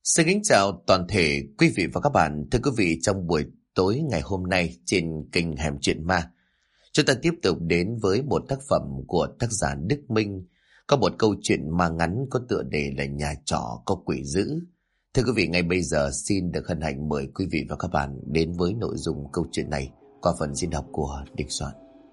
Xin kính chào toàn thể quý vị và các bạn. Thưa quý vị, trong buổi tối ngày hôm nay trên kênh Hẻm Chuyện Ma, chúng ta tiếp tục đến với một tác phẩm của tác giả Đức Minh, có một câu chuyện ma ngắn có tựa đề là Nhà trọ có quỷ dữ. Thưa quý vị, ngay bây giờ xin được hân hạnh mời quý vị và các bạn đến với nội dung câu chuyện này qua phần diễn đọc của Đình Soạn.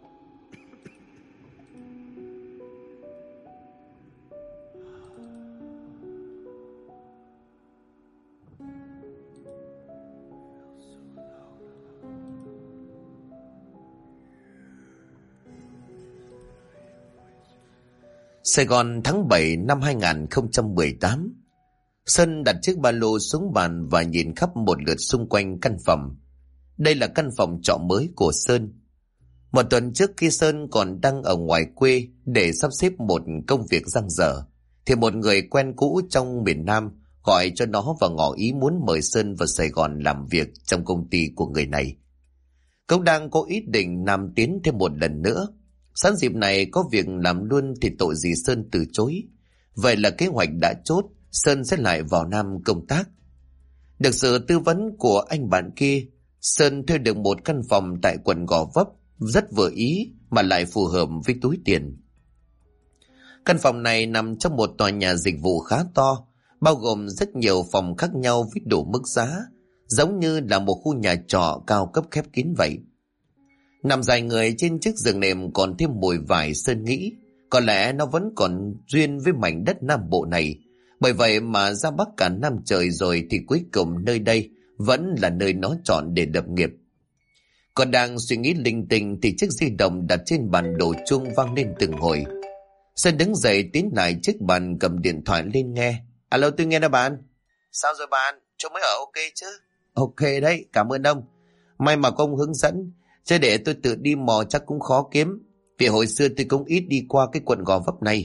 Sài Gòn tháng 7 năm 2018. Sơn đặt chiếc ba lô xuống bàn và nhìn khắp một lượt xung quanh căn phòng. Đây là căn phòng trọ mới của Sơn. Một tuần trước khi Sơn còn đang ở ngoài quê để sắp xếp một công việc dang dở, thì một người quen cũ trong miền Nam gọi cho nó và ngỏ ý muốn mời Sơn vào Sài Gòn làm việc trong công ty của người này. Cậu đang có ý định nam tiến thêm một lần nữa. Sẵn dịp này có việc làm luôn thì tội gì Sơn từ chối. Vậy là kế hoạch đã chốt, Sơn sẽ lại vào Nam công tác. Được sự tư vấn của anh bạn kia, Sơn thuê được một căn phòng tại quận Gò Vấp, rất vừa ý mà lại phù hợp với túi tiền. Căn phòng này nằm trong một tòa nhà dịch vụ khá to, bao gồm rất nhiều phòng khác nhau với đủ mức giá, giống như là một khu nhà trọ cao cấp khép kín vậy. Nằm dài người trên chiếc giường nệm còn thêm mùi vải, Sơn nghĩ có lẽ nó vẫn còn duyên với mảnh đất Nam Bộ này. Bởi vậy mà ra Bắc cả năm trời rồi thì cuối cùng nơi đây vẫn là nơi nó chọn để lập nghiệp. Còn đang suy nghĩ linh tinh thì chiếc di động đặt trên bàn đổ chuông vang lên từng hồi. Sơn đứng dậy tiến lại chiếc bàn, cầm điện thoại lên nghe. Alo, tôi nghe đó bạn. Sao rồi bạn? Chỗ mới ở ok chứ? Ok đấy, cảm ơn ông. May mà có ông hướng dẫn, chứ để tôi tự đi mò chắc cũng khó kiếm, vì hồi xưa tôi cũng ít đi qua cái quận Gò Vấp này.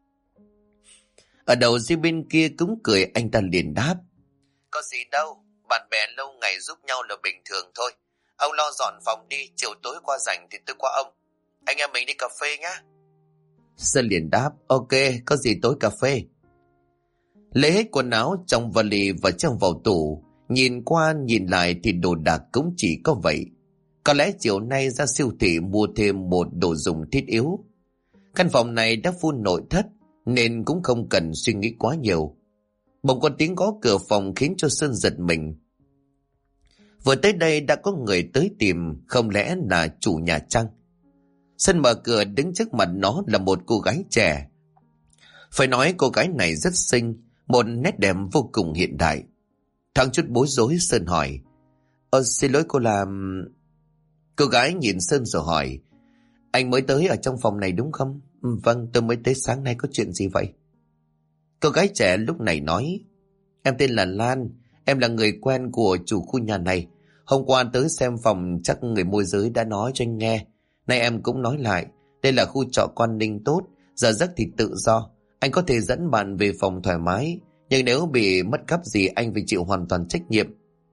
Ở đầu dây bên kia cũng cười, anh ta liền đáp. Có gì đâu, bạn bè lâu ngày giúp nhau là bình thường thôi. Ông lo dọn phòng đi, chiều tối qua rảnh thì tôi qua ông. Anh em mình đi cà phê nhá. Sơn liền đáp, ok, có gì tối cà phê. Lấy hết quần áo trong vali và trong vào tủ, nhìn qua nhìn lại thì đồ đạc cũng chỉ có vậy. Có lẽ chiều nay ra siêu thị mua thêm một đồ dùng thiết yếu. Căn phòng này đã full nội thất nên cũng không cần suy nghĩ quá nhiều. Bỗng có tiếng gõ cửa phòng khiến cho Sơn giật mình. Vừa tới đây đã có người tới tìm, không lẽ là chủ nhà chăng? Sơn mở cửa, đứng trước mặt nó là một cô gái trẻ. Phải nói cô gái này rất xinh, một nét đẹp vô cùng hiện đại. Thoáng chút bối rối, Sơn hỏi, xin lỗi cô làm... Cô gái nhìn Sơn rồi hỏi, anh mới tới ở trong phòng này đúng không? Vâng, tôi mới tới sáng nay, có chuyện gì vậy? Cô gái trẻ lúc này nói, em tên là Lan, em là người quen của chủ khu nhà này. Hôm qua tới xem phòng chắc người môi giới đã nói cho anh nghe. Nay em cũng nói lại, đây là khu trọ Quan Ninh tốt, giờ giấc thì tự do. Anh có thể dẫn bạn về phòng thoải mái, nhưng nếu bị mất cắp gì anh phải chịu hoàn toàn trách nhiệm.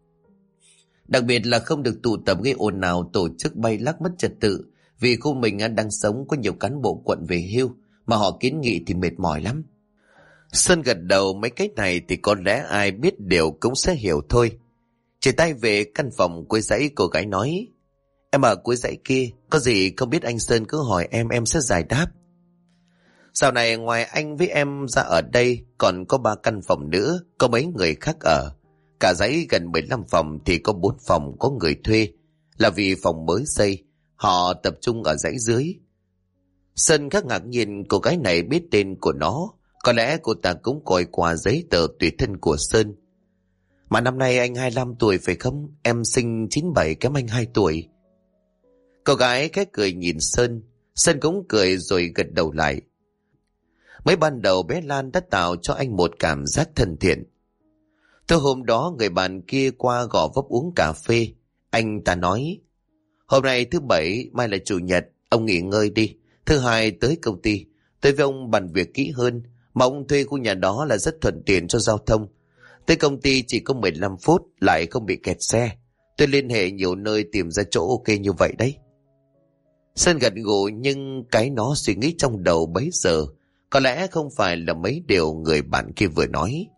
Đặc biệt là không được tụ tập gây ồn ào, tổ chức bay lắc mất trật tự, vì khu mình đang sống có nhiều cán bộ quận về hưu mà họ kiến nghị thì mệt mỏi lắm. Sơn gật đầu, mấy cái này thì có lẽ ai biết điều cũng sẽ hiểu thôi. Chỉ tay về căn phòng cuối dãy, cô gái nói, em ở cuối dãy kia, có gì không biết anh Sơn cứ hỏi em sẽ giải đáp. Dạo này ngoài anh với em ra ở đây còn có 3 căn phòng nữa, có mấy người khác ở. Cả dãy gần 15 phòng thì có 4 phòng có người thuê, là vì phòng mới xây, họ tập trung ở dãy dưới. Sơn khá ngạc nhiên cô gái này biết tên của nó, có lẽ cô ta cũng coi qua giấy tờ tùy thân của Sơn. Mà năm nay anh 25 tuổi phải không? Em sinh 97, kém anh 2 tuổi. Cô gái khẽ cười nhìn Sơn, Sơn cũng cười rồi gật đầu lại. Mới ban đầu bé Lan đã tạo cho anh một cảm giác thân thiện. Từ hôm đó người bạn kia qua Gò Vấp uống cà phê, anh ta nói, hôm nay thứ Bảy, mai là Chủ nhật, ông nghỉ ngơi đi, thứ Hai tới công ty, tôi với ông bàn việc kỹ hơn, mà ông thuê khu nhà đó là rất thuận tiện cho giao thông. Tới công ty chỉ có 15 phút, lại không bị kẹt xe. Tôi liên hệ nhiều nơi tìm ra chỗ ok như vậy đấy. Sơn gật gù, nhưng cái nó suy nghĩ trong đầu bấy giờ có lẽ không phải là mấy điều người bạn kia vừa nói.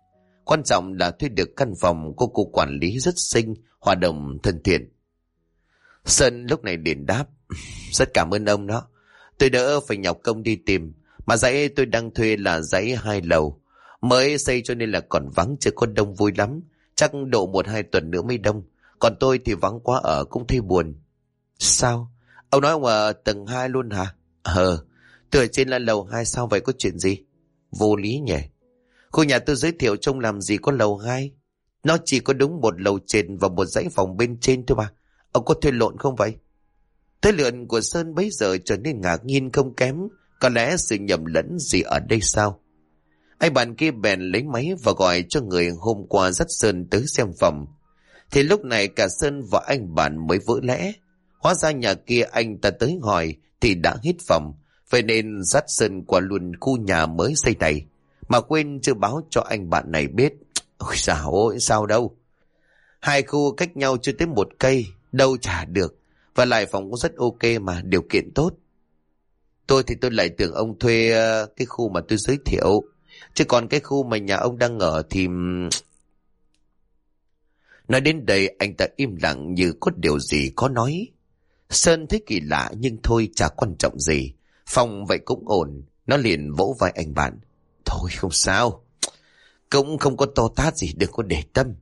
Quan trọng là thuê được căn phòng của cô quản lý rất xinh, hòa đồng thân thiện. Sơn lúc này liền đáp: Rất cảm ơn ông đó. Tôi đỡ phải nhọc công đi tìm. Mà dãy tôi đang thuê là dãy 2 lầu. Mới xây cho nên là còn vắng, chưa có đông vui lắm. Chắc độ 1-2 tuần nữa mới đông. Còn tôi thì vắng quá ở cũng thấy buồn. Sao? Ông nói ông ở tầng 2 luôn hả? Tôi ở trên là lầu 2, sao vậy, có chuyện gì? Vô lý nhỉ. Khu nhà tôi giới thiệu trông làm gì có lầu 2. Nó chỉ có đúng một lầu trên và một dãy phòng bên trên thôi mà. Ông có thuê lộn không vậy? Thế lượn của Sơn bấy giờ trở nên ngạc nhiên không kém. Có lẽ sự nhầm lẫn gì ở đây sao? Anh bạn kia bèn lấy máy và gọi cho người hôm qua dắt Sơn tới xem phòng. Thì lúc này cả Sơn và anh bạn mới vỡ lẽ. Hóa ra nhà kia anh ta tới hỏi thì đã hết phòng. Vậy nên dắt Sơn qua luôn khu nhà mới xây này. Mà quên chưa báo cho anh bạn này biết. Ôi dào ôi, sao đâu. 2 khu cách nhau chưa tới 1 cây. Đâu trả được. Và lại phòng cũng rất ok mà, điều kiện tốt. Tôi lại tưởng ông thuê cái khu mà tôi giới thiệu. Chứ còn cái khu mà nhà ông đang ở thì... Nói đến đây anh ta im lặng như có điều gì khó nói. Sơn thấy kỳ lạ nhưng thôi chả quan trọng gì. Phòng vậy cũng ổn. Nó liền vỗ vai anh bạn. Thôi không sao. Cũng không có to tát gì, đừng có để tâm.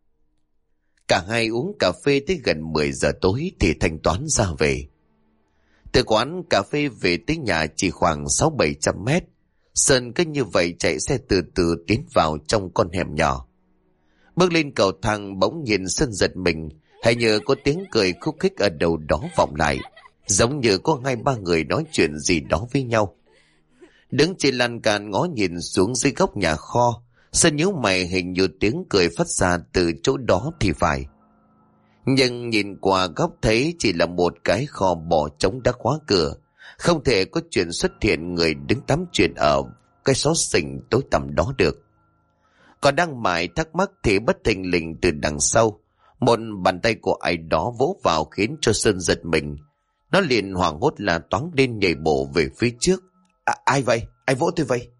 Cả hai uống cà phê tới gần 10 giờ tối thì thanh toán ra về. Từ quán cà phê về tới nhà chỉ khoảng 600-700 mét. Sơn cứ như vậy chạy xe từ từ tiến vào trong con hẻm nhỏ. Bước lên cầu thang bỗng nhìn Sơn giật mình. Hay như có tiếng cười khúc khích ở đầu đó vọng lại. Giống như có 2-3 người nói chuyện gì đó với nhau. Đứng trên lan can ngó nhìn xuống dưới góc nhà kho. Sơn nhíu mày, hình như tiếng cười phát ra từ chỗ đó thì phải. Nhưng nhìn qua góc thấy chỉ là một cái kho bỏ trống đã khóa cửa. Không thể có chuyện xuất hiện người đứng tắm chuyện ở cái xó xỉnh tối tăm đó được. Còn đang mải thắc mắc thì bất thình lình từ đằng sau, một bàn tay của ai đó vỗ vào khiến cho Sơn giật mình. Nó liền hoảng hốt là toáng lên nhảy bộ về phía trước. Ai vậy? Ai vỗ tôi vậy?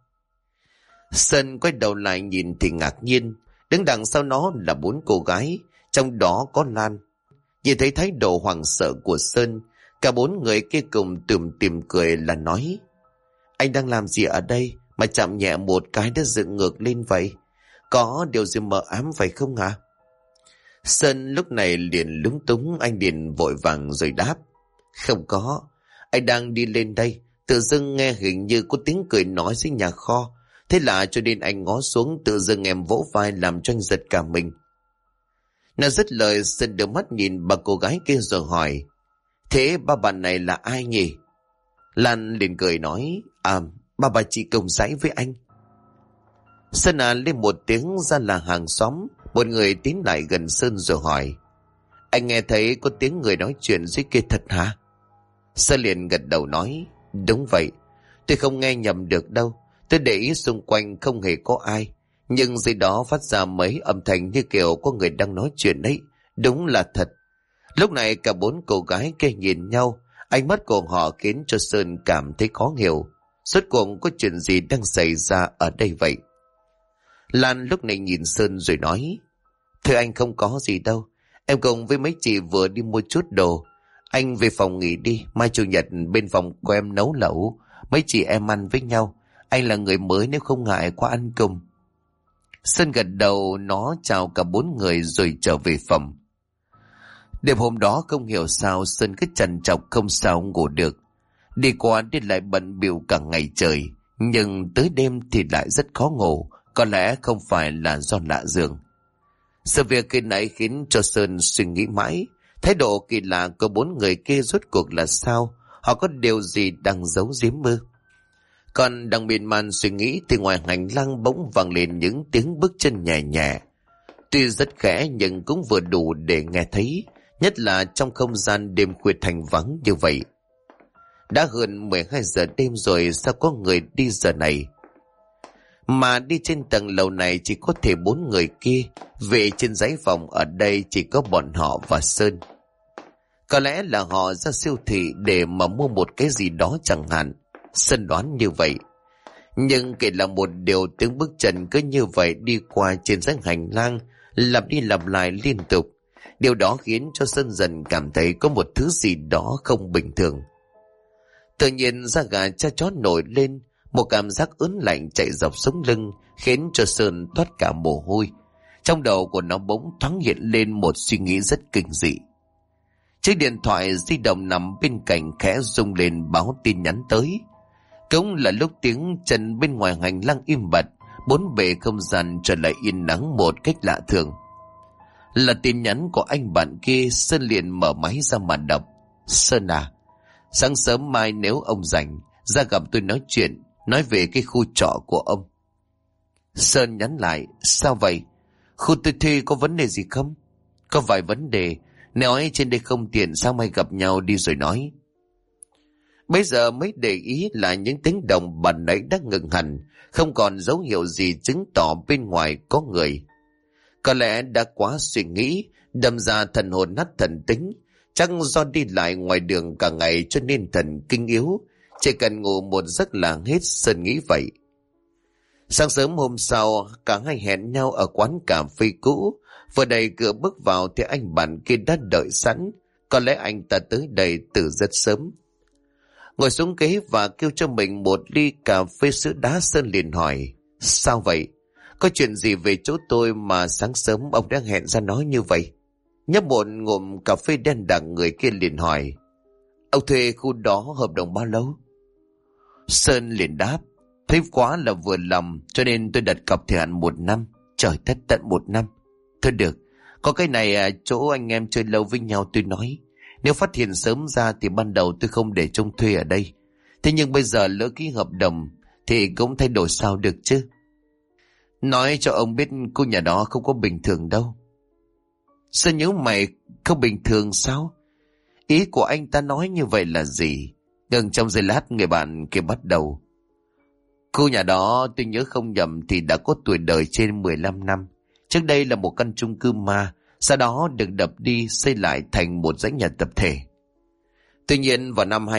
Sơn quay đầu lại nhìn thì ngạc nhiên. Đứng đằng sau nó là 4 cô gái, trong đó có Lan. Nhìn thấy thái độ hoảng sợ của Sơn, cả 4 người kia cùng tìm cười là nói: Anh đang làm gì ở đây mà chạm nhẹ một cái đã dựng ngược lên vậy? Có điều gì mờ ám phải không hả? Sơn lúc này liền lúng túng, anh liền vội vàng rồi đáp: Không có, anh đang đi lên đây, tự dưng nghe hình như có tiếng cười nói dưới nhà kho. Thế lạ cho nên anh ngó xuống, tự dưng em vỗ vai làm cho anh giật cả mình. Nó dứt lời, Sơn đưa mắt nhìn bà cô gái kia rồi hỏi: Thế ba bạn này là ai nhỉ? Lan liền cười nói: Ba bà chị cùng dãy với anh. Sơn lên một tiếng ra là hàng xóm. Một người tiến lại gần Sơn rồi hỏi: Anh nghe thấy có tiếng người nói chuyện dưới kia thật hả? Sơn liền gật đầu nói: Đúng vậy, tôi không nghe nhầm được đâu. Tôi để ý xung quanh không hề có ai, nhưng dưới đó phát ra mấy âm thanh như kiểu có người đang nói chuyện ấy. Đúng là thật. Lúc này cả 4 cô gái kia nhìn nhau, ánh mắt của họ khiến cho Sơn cảm thấy khó hiểu. Rốt cuộc có chuyện gì đang xảy ra ở đây vậy? Lan lúc này nhìn Sơn rồi nói: Thưa anh, không có gì đâu. Em cùng với mấy chị vừa đi mua chút đồ. Anh về phòng nghỉ đi, mai chủ nhật bên phòng của em nấu lẩu, mấy chị em ăn với nhau. Anh là người mới, nếu không ngại qua ăn cùng. Sơn gật đầu, nó chào cả 4 người rồi trở về phòng. Đêm hôm đó không hiểu sao Sơn cứ trằn trọc không sao ngủ được. Đi qua đi lại bận bịu cả ngày trời, nhưng tới đêm thì lại rất khó ngủ. Có lẽ không phải là do lạ giường. Sự việc kỳ nãy khiến cho Sơn suy nghĩ mãi. Thái độ kỳ lạ của 4 người kia rốt cuộc là sao? Họ có điều gì đang giấu giếm mơ? Còn đang miên man suy nghĩ thì ngoài hành lang bỗng vang lên những tiếng bước chân nhẹ nhẹ. Tuy rất khẽ nhưng cũng vừa đủ để nghe thấy, nhất là trong không gian đêm khuya thành vắng như vậy. Đã hơn 12 giờ đêm rồi, sao có người đi giờ này? Mà đi trên tầng lầu này chỉ có thể 4 người kia, về trên dãy phòng ở đây chỉ có bọn họ và Sơn. Có lẽ là họ ra siêu thị để mà mua một cái gì đó chẳng hạn. Sơn đoán như vậy. Nhưng kể là một điều, tiếng bước chân cứ như vậy đi qua trên dãy hành lang, lặp đi lặp lại liên tục. Điều đó khiến cho Sơn dần cảm thấy có một thứ gì đó không bình thường. Tự nhiên da gà cha chó nổi lên, một cảm giác ớn lạnh chạy dọc sống lưng khiến cho Sơn toát cả mồ hôi. Trong đầu của nó bỗng thoáng hiện lên một suy nghĩ rất kinh dị. Chiếc điện thoại di động nằm bên cạnh khẽ rung lên báo tin nhắn tới. Cũng là lúc tiếng chân bên ngoài hành lang im bặt, bốn bề không gian trở lại yên nắng một cách lạ thường. Là tin nhắn của anh bạn kia. Sơn liền mở máy ra mà đọc. Sơn à, sáng sớm mai nếu ông rảnh ra gặp tôi nói chuyện, nói về cái khu trọ của ông. Sơn nhắn lại, sao vậy? Khu tôi thuê có vấn đề gì không? Có vài vấn đề, nếu ấy trên đây không tiện sao mai gặp nhau đi rồi nói. Bây giờ mới để ý là những tiếng động ban nãy đã ngừng hẳn, không còn dấu hiệu gì chứng tỏ bên ngoài có người. Có lẽ đã quá suy nghĩ, đâm ra thần hồn nát thần tính. Chắc do đi lại ngoài đường cả ngày cho nên thần kinh yếu, chỉ cần ngủ một giấc là hết. Sơn nghĩ vậy. Sáng sớm hôm sau, cả hai hẹn nhau ở quán cà phê cũ. Vừa đẩy cửa bước vào thì anh bạn kia đã đợi sẵn. Có lẽ anh ta tới đây từ rất sớm. Ngồi xuống ghế và kêu cho mình một ly cà phê sữa đá. Sơn liền hỏi, sao vậy? Có chuyện gì về chỗ tôi mà sáng sớm ông đã hẹn ra nói như vậy? Nhấp một ngụm cà phê đen đặc, người kia liền hỏi, ông thuê khu đó hợp đồng bao lâu? Sơn liền đáp, thấy quá là vừa lòng cho nên tôi đặt cọc thời hạn 1 năm. Trời đất, tận 1 năm. Thôi được, có cái này chỗ anh em chơi lâu với nhau tôi nói. Nếu phát hiện sớm ra thì ban đầu tôi không để trông thuê ở đây. Thế nhưng bây giờ lỡ ký hợp đồng thì cũng thay đổi sao được chứ. Nói cho ông biết cô nhà đó không có bình thường đâu. Sao nhớ mày không bình thường sao? Ý của anh ta nói như vậy là gì? Gần trong giây lát người bạn kia bắt đầu. Cô nhà đó tôi nhớ không nhầm thì đã có tuổi đời trên 15 năm. Trước đây là một căn chung cư ma, sau đó được đập đi xây lại thành một dãy nhà tập thể. Tuy nhiên vào năm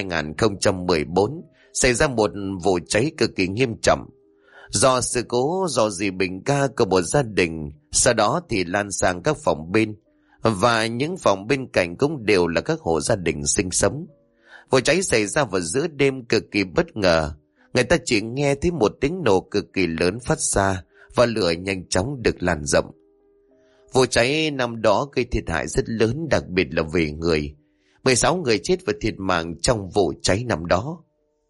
2014 xảy ra một vụ cháy cực kỳ nghiêm trọng. Do sự cố dò dỉ bình ga của một gia đình, sau đó thì lan sang các phòng bên, và những phòng bên cạnh cũng đều là các hộ gia đình sinh sống. Vụ cháy xảy ra vào giữa đêm cực kỳ bất ngờ. Người ta chỉ nghe thấy một tiếng nổ cực kỳ lớn phát ra và lửa nhanh chóng được lan rộng. Vụ cháy năm đó gây thiệt hại rất lớn, đặc biệt là về người. 16 người chết và thiệt mạng trong vụ cháy năm đó.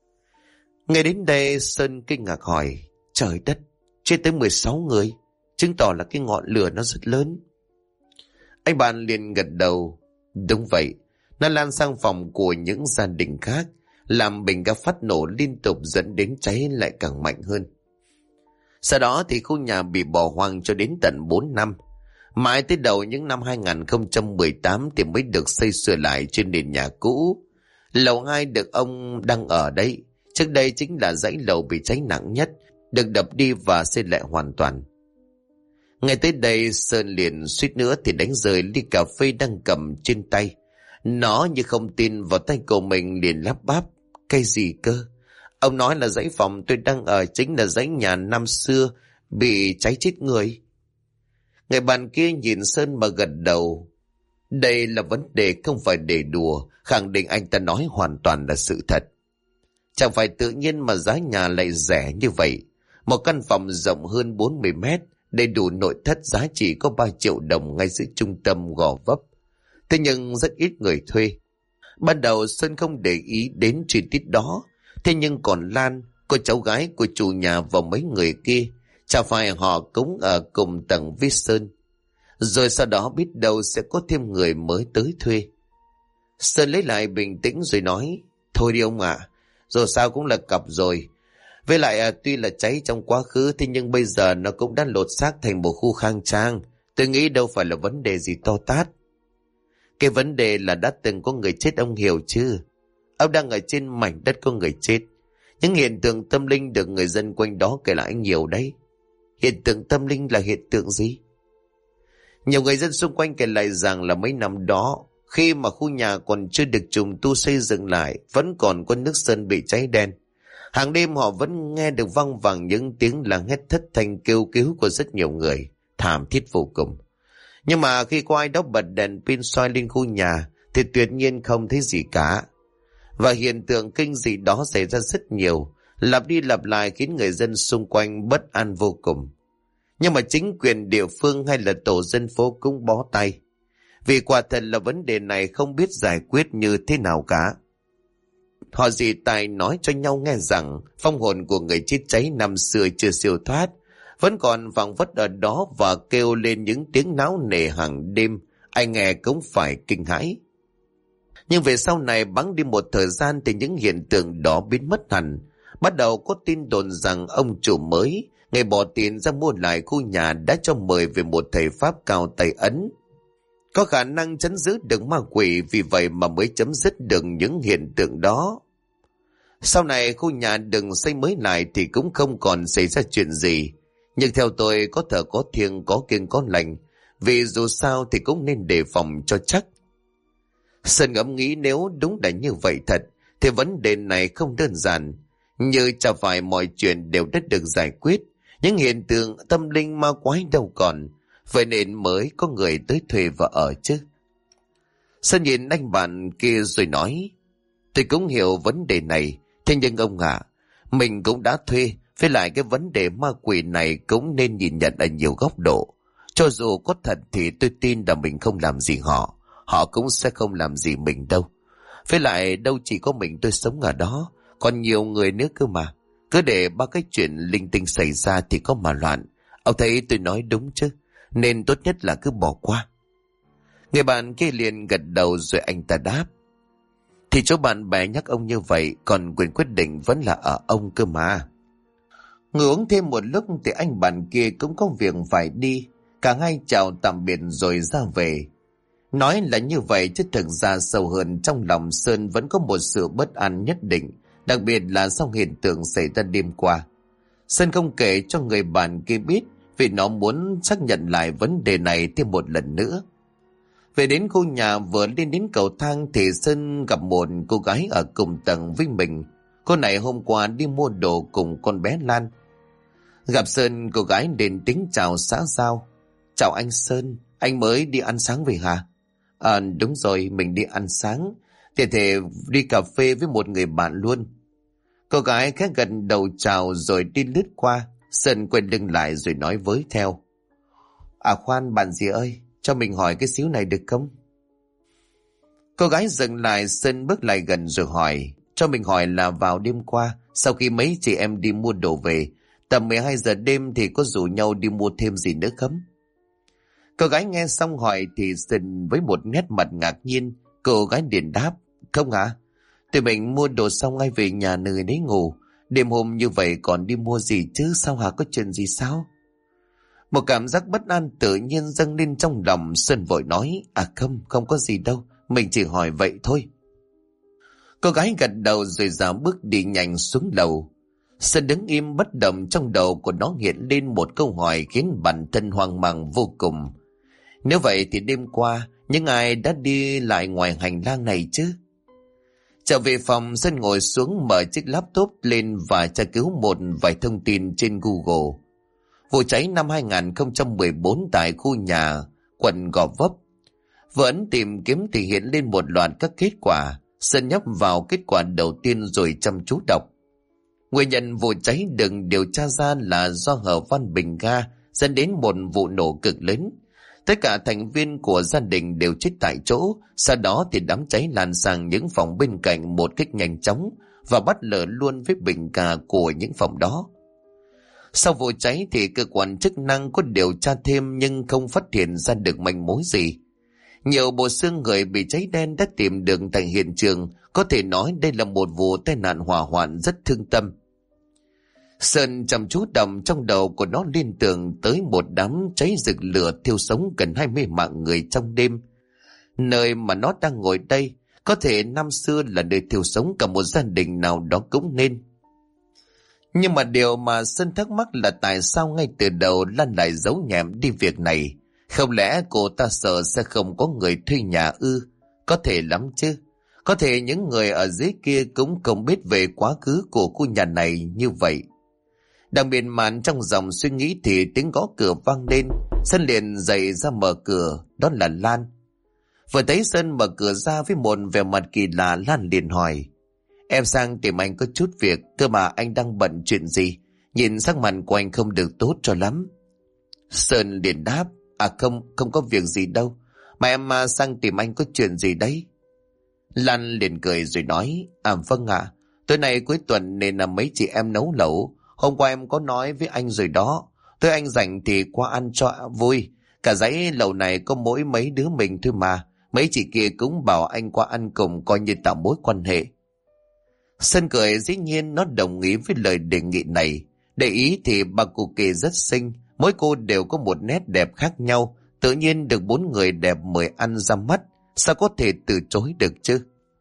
Nghe đến đây Sơn kinh ngạc hỏi, trời đất, chết tới 16 người, chứng tỏ là cái ngọn lửa nó rất lớn. Anh bạn liền gật đầu, đúng vậy, nó lan sang phòng của những gia đình khác, làm bình ga phát nổ liên tục dẫn đến cháy lại càng mạnh hơn. Sau đó thì khu nhà bị bỏ hoang cho đến tận 4 năm. Mãi tới đầu những năm 2018 thì mới được xây sửa lại trên nền nhà cũ. Lầu 2 được ông đang ở đây. Trước đây chính là dãy lầu bị cháy nặng nhất, được đập đi và xây lại hoàn toàn. Ngay tới đây Sơn liền suýt nữa thì đánh rơi ly cà phê đang cầm trên tay. Nó như không tin vào tay của mình liền lắp bắp, cái gì cơ? Ông nói là dãy phòng tôi đang ở chính là dãy nhà năm xưa bị cháy chết người. Người bạn kia nhìn Sơn mà gật đầu. Đây là vấn đề không phải để đùa, khẳng định anh ta nói hoàn toàn là sự thật. Chẳng phải tự nhiên mà giá nhà lại rẻ như vậy. Một căn phòng rộng hơn 40 mét, đầy đủ nội thất giá trị có 3 triệu đồng ngay giữa trung tâm Gò Vấp. Thế nhưng rất ít người thuê. Ban đầu Sơn không để ý đến chi tiết đó. Thế nhưng còn Lan, cô cháu gái của chủ nhà và mấy người kia, chả phải họ cũng ở cùng tầng với Sơn. Rồi sau đó biết đâu sẽ có thêm người mới tới thuê. Sơn lấy lại bình tĩnh rồi nói, thôi đi ông ạ, dù sao cũng là cặp rồi. Với lại tuy là cháy trong quá khứ, thế nhưng bây giờ nó cũng đã lột xác thành một khu khang trang. Tôi nghĩ đâu phải là vấn đề gì to tát. Cái vấn đề là đã từng có người chết, ông hiểu chứ? Ông đang ở trên mảnh đất có người chết. Những hiện tượng tâm linh được người dân quanh đó kể lại nhiều đấy. Hiện tượng tâm linh là hiện tượng gì? Nhiều người dân xung quanh kể lại rằng là mấy năm đó, khi mà khu nhà còn chưa được trùng tu xây dựng lại, vẫn còn có nước sơn bị cháy đen. Hàng đêm họ vẫn nghe được văng vẳng những tiếng la hét thất thanh kêu cứu của rất nhiều người, thảm thiết vô cùng. Nhưng mà khi có ai đó bật đèn pin soi lên khu nhà thì tuyệt nhiên không thấy gì cả. Và hiện tượng kinh dị đó xảy ra rất nhiều, lặp đi lặp lại khiến người dân xung quanh bất an vô cùng. Nhưng mà chính quyền địa phương hay là tổ dân phố cũng bó tay, vì quả thật là vấn đề này không biết giải quyết như thế nào cả. Họ dì tài nói cho nhau nghe rằng phong hồn của người chết cháy năm xưa chưa siêu thoát, vẫn còn vòng vất ở đó và kêu lên những tiếng náo nề hàng đêm, ai nghe cũng phải kinh hãi. Nhưng về sau này bẵng đi một thời gian thì những hiện tượng đó biến mất hẳn. Bắt đầu có tin đồn rằng ông chủ mới, người bỏ tiền ra mua lại khu nhà đã cho mời về một thầy pháp cao tay ấn, có khả năng trấn giữ được ma quỷ, vì vậy mà mới chấm dứt được những hiện tượng đó. Sau này khu nhà đừng xây mới lại thì cũng không còn xảy ra chuyện gì. Nhưng theo tôi có thờ có thiêng có kiêng có lành, vì dù sao thì cũng nên đề phòng cho chắc. Sơn ngẫm nghĩ nếu đúng là như vậy thật thì vấn đề này không đơn giản, như chả phải mọi chuyện đều đã được giải quyết, những hiện tượng tâm linh ma quái đâu còn, vậy nên mới có người tới thuê và ở chứ. Sơn nhìn anh bạn kia rồi nói, tôi cũng hiểu vấn đề này, thế nhưng ông ạ, mình cũng đã thuê, với lại cái vấn đề ma quỷ này cũng nên nhìn nhận ở nhiều góc độ. Cho dù có thật thì tôi tin là mình không làm gì họ, họ cũng sẽ không làm gì mình đâu. Với lại đâu chỉ có mình tôi sống ở đó, còn nhiều người nữa cơ mà. Cứ để ba cái chuyện linh tinh xảy ra thì có mà loạn. Ông thấy tôi nói đúng chứ, nên tốt nhất là cứ bỏ qua. Người bạn kia liền gật đầu rồi anh ta đáp, thì chỗ bạn bè nhắc ông như vậy, còn quyền quyết định vẫn là ở ông cơ mà. Ngồi uống thêm một lúc thì anh bạn kia cũng có việc phải đi. Cả hai chào tạm biệt rồi ra về. Nói là như vậy chứ thực ra sâu hơn trong lòng Sơn vẫn có một sự bất an nhất định, đặc biệt là sau hiện tượng xảy ra đêm qua. Sơn không kể cho người bạn kia biết vì nó muốn xác nhận lại vấn đề này thêm một lần nữa. Về đến khu nhà, vừa lên đến cầu thang thì Sơn gặp một cô gái ở cùng tầng với mình. Cô này hôm qua đi mua đồ cùng con bé Lan. Gặp Sơn, cô gái đến tính chào xã giao. Chào anh Sơn, anh mới đi ăn sáng về hả? Đúng rồi, mình đi ăn sáng. Thể đi cà phê với một người bạn luôn. Cô gái khẽ gần đầu chào rồi đi lướt qua. Sơn quay lưng lại rồi nói với theo. Khoan bạn gì ơi, cho mình hỏi cái xíu này được không? Cô gái dừng lại, Sơn bước lại gần rồi hỏi. Cho mình hỏi là vào đêm qua, sau khi mấy chị em đi mua đồ về, tầm 12 giờ đêm thì có rủ nhau đi mua thêm gì nữa không? Cô gái nghe xong hỏi thì Sơn với một nét mặt ngạc nhiên. Cô gái liền đáp, không hả? Tụi mình mua đồ xong ngay về nhà nơi đấy ngủ. Đêm hôm như vậy còn đi mua gì chứ, sao hả, có chuyện gì sao? Một cảm giác bất an tự nhiên dâng lên trong lòng. Sơn vội nói, không có gì đâu, mình chỉ hỏi vậy thôi. Cô gái gật đầu rồi dạo bước đi nhanh xuống lầu. Sơn đứng im bất động, trong đầu của nó hiện lên một câu hỏi khiến bản thân hoang mang vô cùng. Nếu vậy thì đêm qua những ai đã đi lại ngoài hành lang này chứ? Trở về phòng, Sơn ngồi xuống mở chiếc laptop lên và tra cứu một vài thông tin trên Google. Vụ cháy năm 2014 tại khu nhà quận Gò Vấp. Vẫn tìm kiếm thì hiện lên một loạt các kết quả. Sơn nhấp vào kết quả đầu tiên rồi chăm chú đọc. Nguyên nhân vụ cháy được điều tra ra là do hở van bình ga dẫn đến một vụ nổ cực lớn. Tất cả thành viên của gia đình đều chết tại chỗ. Sau đó thì đám cháy lan sang những phòng bên cạnh một cách nhanh chóng và bắt lửa luôn với bình ga của những phòng đó. Sau vụ cháy thì cơ quan chức năng có điều tra thêm nhưng không phát hiện ra được manh mối gì. Nhiều bộ xương người bị cháy đen đã tìm được tại hiện trường, có thể nói đây là một vụ tai nạn hỏa hoạn rất thương tâm. Sơn chăm chú đọc, trong đầu của nó liên tưởng tới một đám cháy rực lửa thiêu sống gần 20 mạng người trong đêm. Nơi mà nó đang ngồi đây có thể năm xưa là nơi thiêu sống cả một gia đình nào đó cũng nên. Nhưng mà điều mà Sơn thắc mắc là tại sao ngay từ đầu Lan lại giấu nhẹm đi việc này? Không lẽ cô ta sợ sẽ không có người thuê nhà ư? Có thể lắm chứ. Có thể những người ở dưới kia cũng không biết về quá khứ của khu nhà này như vậy. Đang miên man trong dòng suy nghĩ thì tiếng gõ cửa vang lên. Sơn liền dậy ra mở cửa, đó là Lan. Vừa thấy Sơn mở cửa ra với một vẻ mặt kỳ lạ, Lan liền hỏi: Em sang tìm anh có chút việc, cơ mà anh đang bận chuyện gì? Nhìn sắc mặt của anh không được tốt cho lắm. Sơn liền đáp: Không có việc gì đâu. Mà em sang tìm anh có chuyện gì đấy? Lan liền cười rồi nói: Vâng ạ, tối nay cuối tuần nên là mấy chị em nấu lẩu. Hôm qua em có nói với anh rồi đó. Tối anh rảnh thì qua ăn cho vui. Cả dãy lẩu này có mỗi mấy đứa mình thôi mà. Mấy chị kia cũng bảo anh qua ăn cùng, coi như tạo mối quan hệ. Sơn cười, dĩ nhiên nó đồng ý với lời đề nghị này. Để ý thì bà cụ kê rất xinh, mỗi cô đều có một nét đẹp khác nhau. Tự nhiên được 4 người đẹp mời ăn ra mắt, sao có thể từ chối được chứ?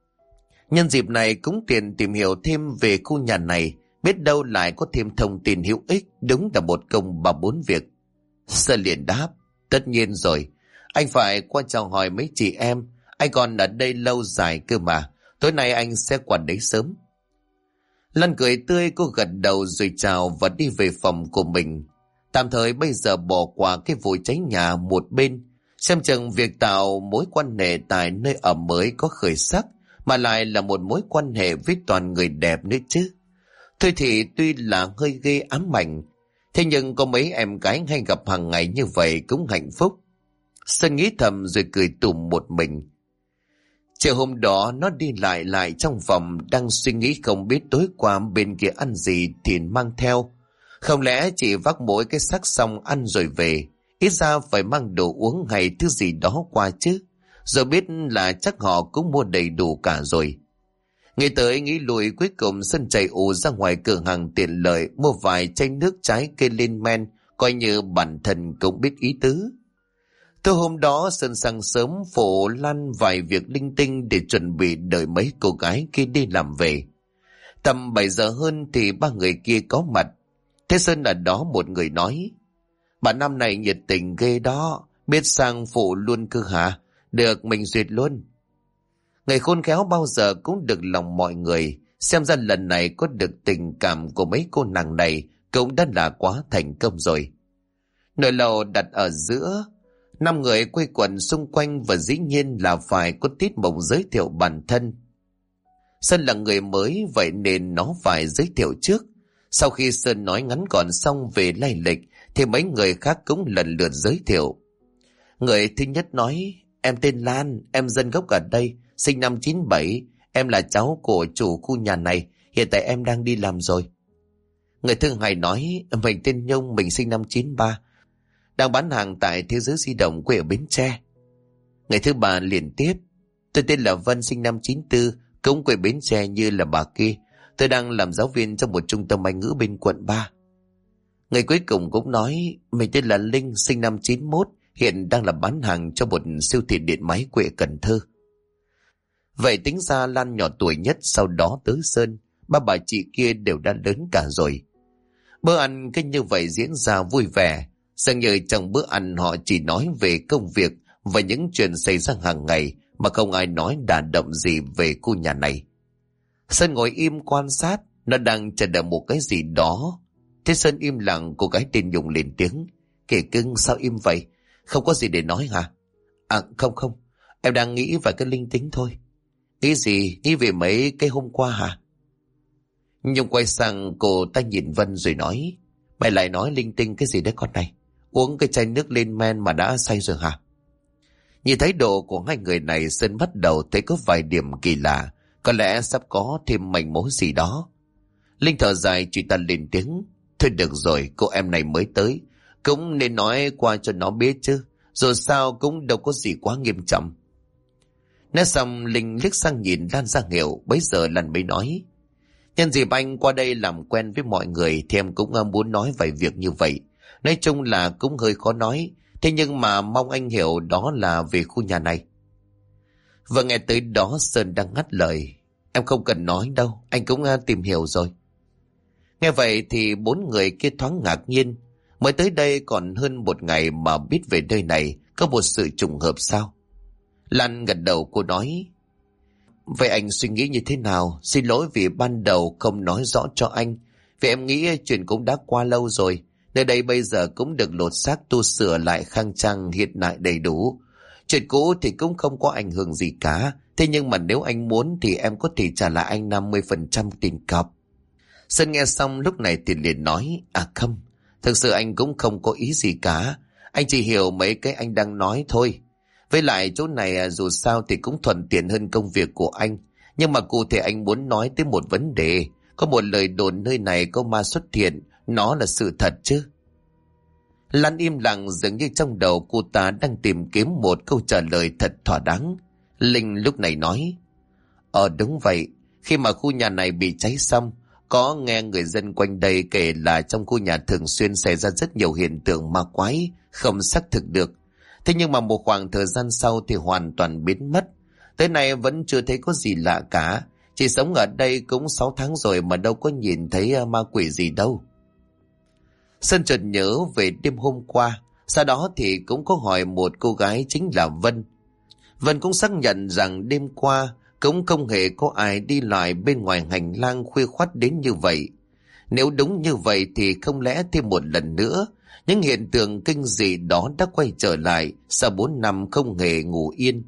Nhân dịp này cũng tiện tìm hiểu thêm về khu nhà này, biết đâu lại có thêm thông tin hữu ích. Đúng là một công ba bốn việc. Sơn liền đáp: Tất nhiên rồi, anh phải qua chào hỏi mấy chị em. Anh còn ở đây lâu dài cơ mà. Tối nay anh sẽ qua đấy sớm. Lan cười tươi, cô gật đầu rồi chào và đi về phòng của mình. Tạm thời bây giờ bỏ qua cái vụ cháy nhà một bên, xem chừng việc tạo mối quan hệ tại nơi ở mới có khởi sắc, mà lại là một mối quan hệ với toàn người đẹp nữa chứ. Thôi thì tuy là hơi ghê ám ảnh, thế nhưng có mấy em gái hay gặp hàng ngày như vậy cũng hạnh phúc. Sơn nghĩ thầm rồi cười tủm một mình. Chiều hôm đó nó đi lại trong phòng, đang suy nghĩ không biết tối qua bên kia ăn gì thì mang theo. Không lẽ chỉ vác mỗi cái xác xong ăn rồi về, ít ra phải mang đồ uống hay thứ gì đó qua chứ. Rồi biết là chắc họ cũng mua đầy đủ cả rồi. Nghĩ tới nghĩ lui, cuối cùng Sơn chạy ù ra ngoài cửa hàng tiện lợi mua vài chai nước trái cây lên men, coi như bản thân cũng biết ý tứ. Từ hôm đó Sơn sang sớm phụ Lan vài việc linh tinh để chuẩn bị đợi mấy cô gái kia đi làm về. Tầm 7 giờ hơn thì 3 người kia có mặt. Thế Sơn ở đó một người nói: Bà năm này nhiệt tình ghê đó, biết sang phụ luôn cơ hả? Được, mình duyệt luôn. Người khôn khéo bao giờ cũng được lòng mọi người, xem ra lần này có được tình cảm của mấy cô nàng này cũng đã là quá thành công rồi. Nồi lẩu đặt ở giữa, 5 người quây quần xung quanh và dĩ nhiên là phải có tiết mục giới thiệu bản thân. Sơn là người mới, vậy nên nó phải giới thiệu trước. Sau khi Sơn nói ngắn gọn xong về lai lịch thì mấy người khác cũng lần lượt giới thiệu. Người thứ nhất nói: Em tên Lan, em dân gốc ở đây, sinh năm 97, em là cháu của chủ khu nhà này, hiện tại em đang đi làm rồi. Người thứ hai nói: Mình tên Nhung, mình sinh năm 93, đang bán hàng tại Thế Giới Di Động, quê ở Bến Tre. Người thứ ba liền tiếp: Tôi tên là Vân, sinh năm 94, cũng quê Bến Tre như là bà kia. Tôi đang làm giáo viên trong một trung tâm Anh ngữ bên quận 3. Người cuối cùng cũng nói: Mình tên là Linh, sinh năm 91, hiện đang là bán hàng cho một siêu thị điện máy quê Cần Thơ. Vậy tính ra Lan nhỏ tuổi nhất, sau đó tới Sơn, ba bà chị kia đều đã lớn cả rồi. Bữa ăn cứ như vậy diễn ra vui vẻ. Dường như trong bữa ăn họ chỉ nói về công việc và những chuyện xảy ra hàng ngày, mà không ai nói đả động gì về khu nhà này. Sơn ngồi im quan sát, nó đang chờ đợi một cái gì đó. Thế Sơn im lặng, cô gái tên Nhung lên tiếng: Kể cưng, sao im vậy? Không có gì để nói hả? Không, em đang nghĩ về cái linh tính thôi. Nghĩ gì? Nghĩ về mấy cái hôm qua hả? Nhung quay sang cô ta nhìn Vân rồi nói: Mày lại nói linh tinh cái gì đấy con này? Uống cái chai nước lên men mà đã say rồi hả? Nhìn thái độ của hai người này, Sơn bắt đầu thấy có vài điểm kỳ lạ, có lẽ sắp có thêm manh mối gì đó. Linh thở dài, chị ta lên tiếng: Thôi được rồi, cô em này mới tới, cũng nên nói qua cho nó biết chứ, dù sao cũng đâu có gì quá nghiêm trọng. Nói xong Linh liếc sang nhìn Lan ra hiệu, bấy giờ Lan mới nói: Nhân dịp anh qua đây làm quen với mọi người thì em cũng muốn nói vài việc như vậy. Nói chung là cũng hơi khó nói, thế nhưng mà mong anh hiểu đó là về khu nhà này. Và nghe tới đó Sơn đang ngắt lời: Em không cần nói đâu, anh cũng tìm hiểu rồi. Nghe vậy thì 4 người kia thoáng ngạc nhiên. Mới tới đây còn hơn một ngày mà biết về nơi này, có một sự trùng hợp sao? Lan gật đầu, cô nói: Vậy anh suy nghĩ như thế nào? Xin lỗi vì ban đầu không nói rõ cho anh. Vì em nghĩ chuyện cũng đã qua lâu rồi. Nơi đây bây giờ cũng được lột xác tu sửa lại khang trang hiện đại đầy đủ. Chuyện cũ thì cũng không có ảnh hưởng gì cả. Thế nhưng mà nếu anh muốn thì em có thể trả lại anh 50% tiền cọc. Sơn nghe xong lúc này thì liền nói, à không, thực sự anh cũng không có ý gì cả. Anh chỉ hiểu mấy cái anh đang nói thôi. Với lại chỗ này dù sao thì cũng thuận tiện hơn công việc của anh. Nhưng mà cụ thể anh muốn nói tới một vấn đề. Có một lời đồn nơi này có ma xuất hiện. Nó là sự thật chứ? Lan im lặng, dường như trong đầu cô ta đang tìm kiếm một câu trả lời thật thỏa đáng. Linh lúc này nói, đúng vậy. Khi mà khu nhà này bị cháy xong, có nghe người dân quanh đây kể là trong khu nhà thường xuyên xảy ra rất nhiều hiện tượng ma quái, không xác thực được. Thế nhưng mà một khoảng thời gian sau thì hoàn toàn biến mất. Tới nay vẫn chưa thấy có gì lạ cả. Chỉ sống ở đây cũng 6 tháng rồi mà đâu có nhìn thấy ma quỷ gì đâu. Sơn chợt nhớ về đêm hôm qua. Sau đó thì cũng có hỏi một cô gái chính là Vân. Vân cũng xác nhận rằng đêm qua cũng không hề có ai đi lại bên ngoài hành lang khuya khoắt đến như vậy. Nếu đúng như vậy thì không lẽ thêm một lần nữa những hiện tượng kinh dị đó đã quay trở lại sau 4 năm không hề ngủ yên.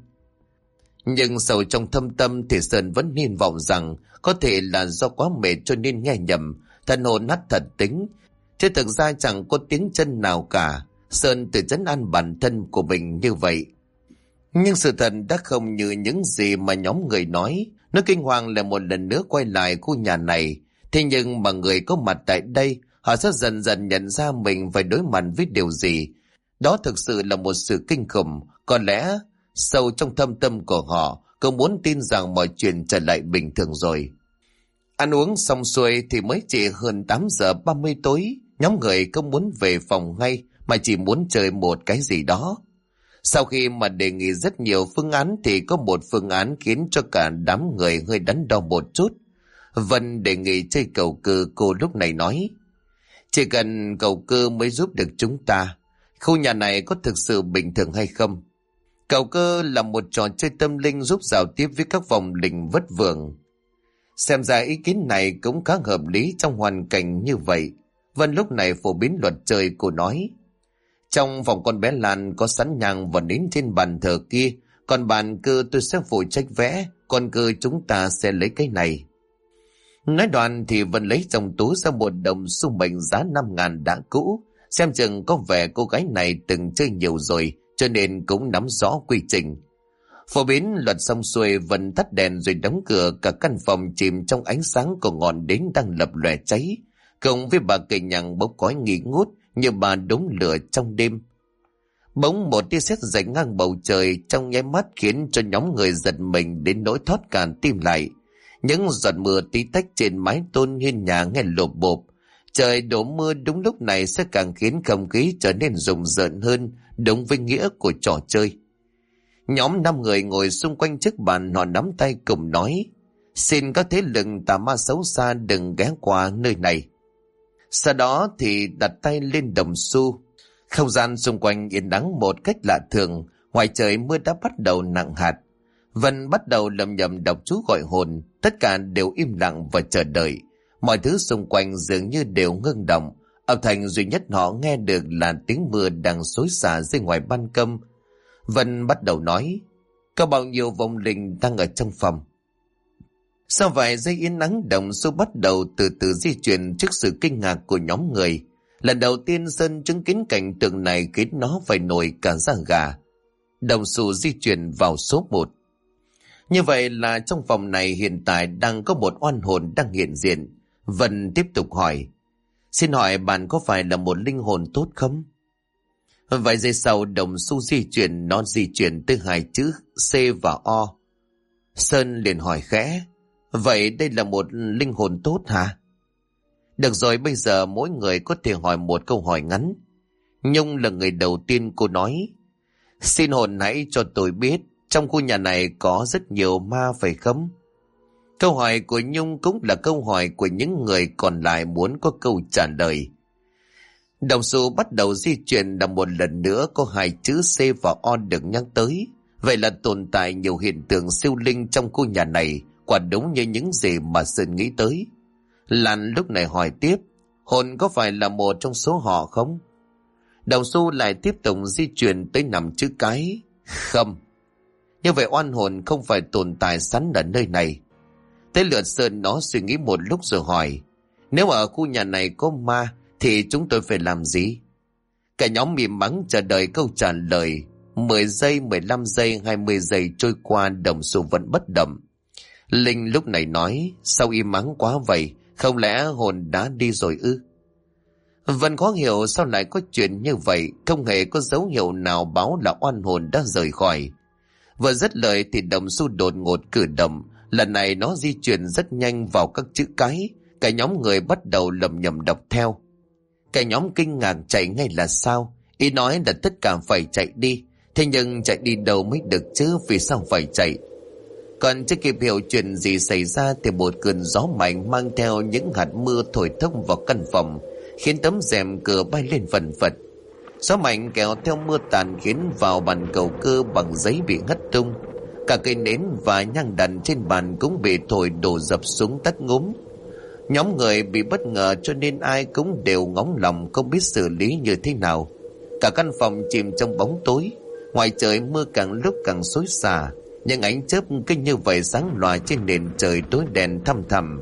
Nhưng sâu trong thâm tâm thì Sơn vẫn hy vọng rằng có thể là do quá mệt cho nên nghe nhầm, thần hồn nát thật tính. Chứ thực ra chẳng có tiếng chân nào cả. Sơn tự trấn an bản thân của mình như vậy. Nhưng sự thật đã không như những gì mà nhóm người nói. Nó kinh hoàng là một lần nữa quay lại khu nhà này. Thế nhưng mà người có mặt tại đây, họ sẽ dần dần nhận ra mình phải đối mặt với điều gì. Đó thực sự là một sự kinh khủng. Có lẽ sâu trong thâm tâm của họ cũng muốn tin rằng mọi chuyện trở lại bình thường rồi. Ăn uống xong xuôi thì mới chỉ hơn 8 giờ 30 tối. Nhóm người không muốn về phòng ngay mà chỉ muốn chơi một cái gì đó. Sau khi mà đề nghị rất nhiều phương án thì có một phương án khiến cho cả đám người hơi đắn đo một chút. Vân đề nghị chơi cầu cơ. Cô lúc này nói, chỉ cần cầu cơ mới giúp được chúng ta. Khu nhà này có thực sự bình thường hay không? Cầu cơ là một trò chơi tâm linh giúp giao tiếp với các vòng linh vất vưởng. Xem ra ý kiến này cũng khá hợp lý trong hoàn cảnh như vậy. Vân lúc này phổ biến luật chơi. Cô nói, trong phòng con bé Lan có sẵn nhang và nến trên bàn thờ kia, còn bàn cơ tôi sẽ phụ trách vẽ, còn cơ chúng ta sẽ lấy cái này. Nói đoạn thì Vân lấy trong túi ra một đồng xu mệnh giá 5.000 đã cũ. Xem chừng có vẻ cô gái này từng chơi nhiều rồi, cho nên cũng nắm rõ quy trình. Phổ biến luật xong xuôi, Vân tắt đèn rồi đóng cửa. Cả căn phòng chìm trong ánh sáng của ngọn nến đang lập lòe cháy, cùng với bà cây nhằng bốc khói nghi ngút như bà đống lửa trong đêm. Bỗng một tia sét rạch ngang bầu trời trong nháy mắt khiến cho nhóm người giật mình đến nỗi thót cả tim lại. Những giọt mưa tí tách trên mái tôn hiên nhà nghe lộp bộp. Trời đổ mưa đúng lúc này sẽ càng khiến không khí trở nên rùng rợn hơn, đúng với nghĩa của trò chơi. Nhóm 5 người ngồi xung quanh chiếc bàn, họ nắm tay cùng nói, xin các thế lực tà ma xấu xa đừng ghé qua nơi này. Sau đó thì đặt tay lên đồng xu. Không gian xung quanh yên ắng một cách lạ thường. Ngoài trời mưa đã bắt đầu nặng hạt. Vân bắt đầu lầm nhầm đọc chú gọi hồn. Tất cả đều im lặng và chờ đợi. Mọi thứ xung quanh dường như đều ngưng động. Âm thanh duy nhất họ nghe được là tiếng mưa đang xối xả dưới ngoài ban công. Vân bắt đầu nói, có bao nhiêu vong linh đang ở trong phòng? Sau vài giây yên nắng, đồng xu bắt đầu từ từ di chuyển trước sự kinh ngạc của nhóm người. Lần đầu tiên Sơn chứng kiến cảnh tượng này khiến nó phải nổi cả da gà. Đồng xu di chuyển vào số 1. Như vậy là trong phòng này hiện tại đang có một oan hồn đang hiện diện. Vân tiếp tục hỏi, xin hỏi bạn có phải là một linh hồn tốt không? Vài giây sau đồng xu di chuyển, nó di chuyển tới 2 chữ C và O. Sơn liền hỏi khẽ, vậy đây là một linh hồn tốt hả? Được rồi, bây giờ mỗi người có thể hỏi một câu hỏi ngắn. Nhung là người đầu tiên. Cô nói, xin hồn hãy cho tôi biết trong khu nhà này có rất nhiều ma phải không? Câu hỏi của Nhung cũng là câu hỏi của những người còn lại muốn có câu trả lời. Đồng xu bắt đầu di chuyển, là một lần nữa có 2 chữ C và O được nhắc tới. Vậy là tồn tại nhiều hiện tượng siêu linh trong khu nhà này, quả đúng như những gì mà Sơn nghĩ tới. Lan lúc này hỏi tiếp, hồn có phải là một trong số họ không? Đồng xu lại tiếp tục di chuyển tới 5 chữ cái, không. Như vậy oan hồn không phải tồn tại sẵn ở nơi này. Tới lượt Sơn, nó suy nghĩ một lúc rồi hỏi, nếu ở khu nhà này có ma thì chúng tôi phải làm gì? Cả nhóm mỉm mắng chờ đợi câu trả lời. 10 giây, 15 giây, 20 giây trôi qua, đồng xu vẫn bất động. Linh lúc này nói, sao im mắng quá vậy, không lẽ hồn đã đi rồi ư? Vẫn khó hiểu sao lại có chuyện như vậy, không hề có dấu hiệu nào báo là oan hồn đã rời khỏi. Vừa dứt lời thì đồng xu đột ngột cử động, lần này nó di chuyển rất nhanh vào các chữ cái, cả nhóm người bắt đầu lầm nhầm đọc theo. Cả nhóm kinh ngạc chạy ngay là sao, ý nói là tất cả phải chạy đi, thế nhưng chạy đi đâu mới được chứ, vì sao phải chạy? Còn chưa kịp hiểu chuyện gì xảy ra thì một cơn gió mạnh mang theo những hạt mưa thổi thông vào căn phòng, khiến tấm rèm cửa bay lên phần phật. Gió mạnh kéo theo mưa tàn khiến vào bàn cầu cơ bằng giấy bị hất tung. Cả cây nến và nhang đặt trên bàn cũng bị thổi đổ dập xuống tắt ngúm. Nhóm người bị bất ngờ cho nên ai cũng đều ngóng lòng không biết xử lý như thế nào. Cả căn phòng chìm trong bóng tối. Ngoài trời mưa càng lúc càng xối xả, những ánh chớp cứ như vậy sáng loà trên nền trời tối đen thăm thẳm.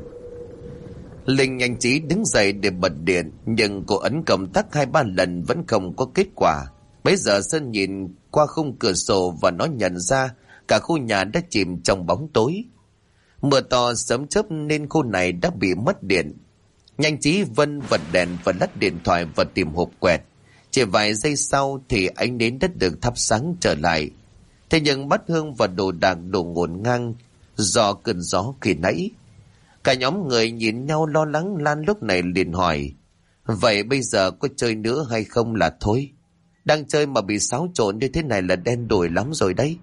Linh nhanh trí đứng dậy để bật điện, nhưng cô ấn công tắc 2-3 lần vẫn không có kết quả. Bấy giờ Sơn nhìn qua khung cửa sổ và nó nhận ra cả khu nhà đã chìm trong bóng tối. Mưa to sớm chớp nên khu này đã bị mất điện. Nhanh trí Vân bật đèn và lắc điện thoại và tìm hộp quẹt. Chỉ vài giây sau thì ánh nến đã được thắp sáng trở lại. Thế nhưng bát hương và đồ đạc đổ ngổn ngang do cơn gió khi nãy. Cả nhóm người nhìn nhau lo lắng. Lan lúc này liền hỏi, vậy bây giờ có chơi nữa hay không là thôi? Đang chơi mà bị xáo trộn như thế này là đen đủi lắm rồi đấy.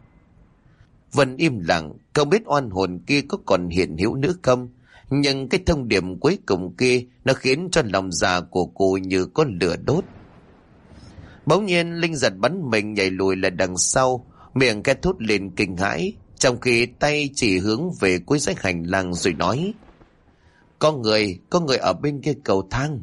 Vân im lặng, không biết oan hồn kia có còn hiện hữu nữa không, nhưng cái thông điệp cuối cùng kia nó khiến cho lòng già của cô như có lửa đốt. Bỗng nhiên Linh giật bắn mình nhảy lùi lại đằng sau, miệng cái thốt lên kinh hãi, trong khi tay chỉ hướng về cuối dãy hành lang rồi nói, có người ở bên kia cầu thang.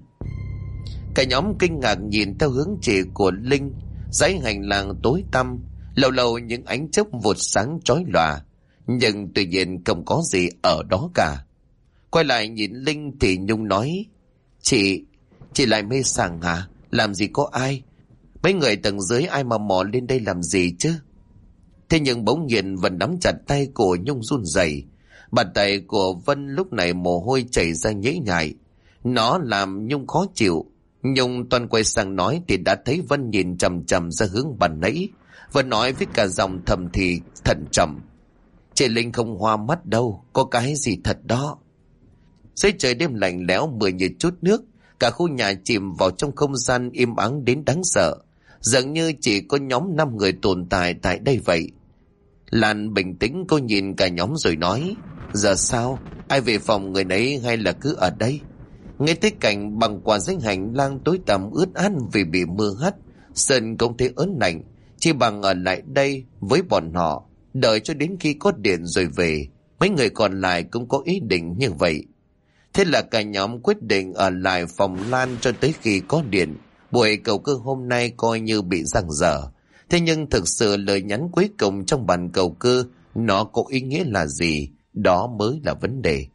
Cả nhóm kinh ngạc nhìn theo hướng chỉ của Linh. Dãy hành lang tối tăm, lâu lâu những ánh chớp vụt sáng chói lòa, nhưng tuy nhiên không có gì ở đó cả. Quay lại nhìn Linh thì Nhung nói, chị lại mê sảng hả? Làm gì có ai? Mấy người tầng dưới ai mà mò lên đây làm gì chứ? Thế nhưng bỗng nhiên Vân nắm chặt tay của Nhung run rẩy. Bàn tay của Vân lúc này mồ hôi chảy ra nhễ nhại. Nó làm Nhung khó chịu. Nhung toàn quay sang nói thì đã thấy Vân nhìn chằm chằm ra hướng bàn nãy. Vân nói với cả giọng thầm thì thận trọng, chị Linh không hoa mắt đâu, có cái gì thật đó. Dưới trời đêm lạnh lẽo mưa như chút nước, cả khu nhà chìm vào trong không gian im ắng đến đáng sợ, dường như chỉ có nhóm 5 người tồn tại tại đây vậy. Lan bình tĩnh, cô nhìn cả nhóm rồi nói, giờ sao, ai về phòng người nấy hay là cứ ở đây? Nghe thấy cảnh bằng qua dãy hành lang tối tăm ướt át vì bị mưa hắt, Sơn cũng thấy ớn lạnh, chỉ bằng ở lại đây với bọn họ, đợi cho đến khi có điện rồi về. Mấy người còn lại cũng có ý định như vậy. Thế là cả nhóm quyết định ở lại phòng Lan cho tới khi có điện. Buổi cầu cơ hôm nay coi như bị giằng dở. Thế nhưng thực sự lời nhắn cuối cùng trong bàn cầu cơ nó có ý nghĩa là gì? Đó mới là vấn đề.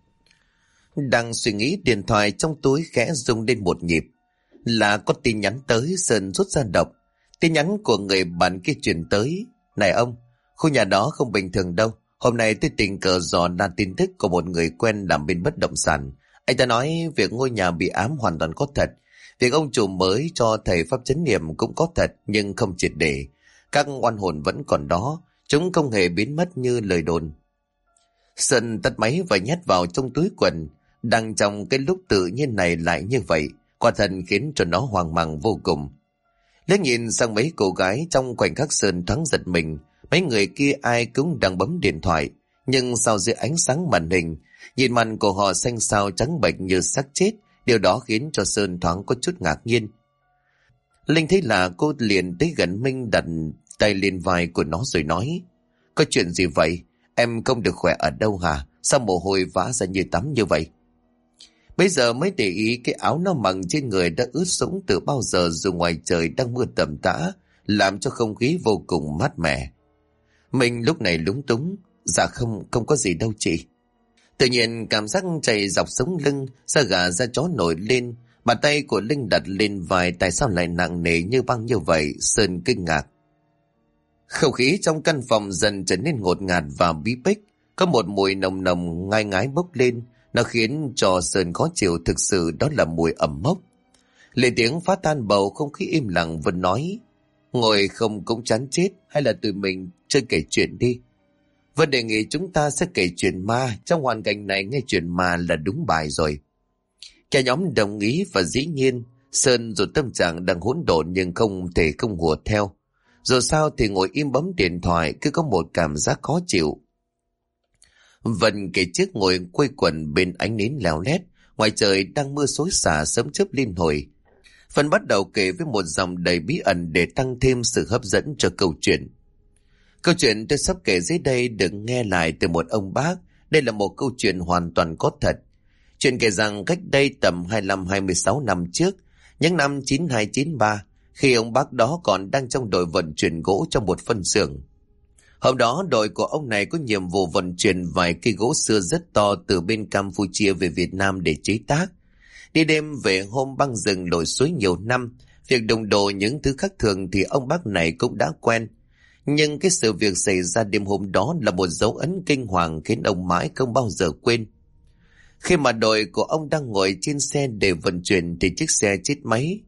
Đang suy nghĩ, điện thoại trong túi khẽ rung lên một nhịp. Là có tin nhắn tới. Sơn rút ra đọc. Tin nhắn của người bạn kia truyền tới. Này ông, khu nhà đó không bình thường đâu. Hôm nay tôi tình cờ dò ra tin tức của một người quen làm bên bất động sản. Anh ta nói việc ngôi nhà bị ám hoàn toàn có thật. Việc ông chủ mới cho thầy pháp chấn niệm cũng có thật, nhưng không triệt để. Các oan hồn vẫn còn đó, chúng không hề biến mất như lời đồn. Sơn tắt máy và nhét vào trong túi quần. Đang trong cái lúc tự nhiên này lại như vậy, quả thật khiến cho nó hoang mang vô cùng. Liếc nhìn sang mấy cô gái, trong khoảnh khắc Sơn thoáng giật mình. Mấy người kia ai cũng đang bấm điện thoại, nhưng sau dưới ánh sáng màn hình, nhìn mặt của họ xanh xao trắng bệch như xác chết. Điều đó khiến cho Sơn thoáng có chút ngạc nhiên. Linh thấy là cô liền tới gần Minh, đặt tay lên vai của nó rồi nói, Có chuyện gì vậy? Em không được khỏe ở đâu hả? Sao mồ hôi vã ra như tắm như vậy? Bây giờ mới để ý cái áo nó mặc trên người đã ướt sũng từ bao giờ, dù ngoài trời đang mưa tầm tã, làm cho không khí vô cùng mát mẻ. Mình lúc này lúng túng. Dạ không có gì đâu chị. Tự nhiên cảm giác chảy dọc sống lưng, da gà da chó nổi lên. Bàn tay của Linh đặt lên vai, tại sao lại nặng nề như băng như vậy? Sơn kinh ngạc. Không khí trong căn phòng dần trở nên ngột ngạt và bí bách. Có một mùi nồng nồng ngai ngái bốc lên. Nó khiến cho Sơn khó chịu, thực sự đó là mùi ẩm mốc. Lên tiếng phá tan bầu không khí im lặng, Vân nói: ngồi không cũng chán chết, hay là tụi mình chơi kể chuyện đi. Vân đề nghị chúng ta sẽ kể chuyện ma. Trong hoàn cảnh này nghe chuyện ma là đúng bài rồi. Cả nhóm đồng ý, và dĩ nhiên Sơn dù tâm trạng đang hỗn độn nhưng không thể không hùa theo. Dù sao thì ngồi im bấm điện thoại cứ có một cảm giác khó chịu. Vân kể trước ngồi quây quần bên ánh nến leo lét. Ngoài trời đang mưa xối xả, sấm chớp liên hồi. Vân bắt đầu kể với một dòng đầy bí ẩn để tăng thêm sự hấp dẫn cho câu chuyện. Câu chuyện tôi sắp kể dưới đây được nghe lại từ một ông bác. Đây là một câu chuyện hoàn toàn có thật. Chuyện kể rằng cách đây tầm 25-26 năm trước, những năm 92-93, khi ông bác đó còn đang trong đội vận chuyển gỗ trong một phân xưởng. Hôm đó đội của ông này có nhiệm vụ vận chuyển vài cây gỗ xưa rất to từ bên Campuchia về Việt Nam để chế tác. Đi đêm về hôm băng rừng lội suối nhiều năm, việc đồng đồ những thứ khác thường thì ông bác này cũng đã quen. Nhưng cái sự việc xảy ra đêm hôm đó là một dấu ấn kinh hoàng khiến ông mãi không bao giờ quên. Khi mà đội của ông đang ngồi trên xe để vận chuyển thì chiếc xe chết máy.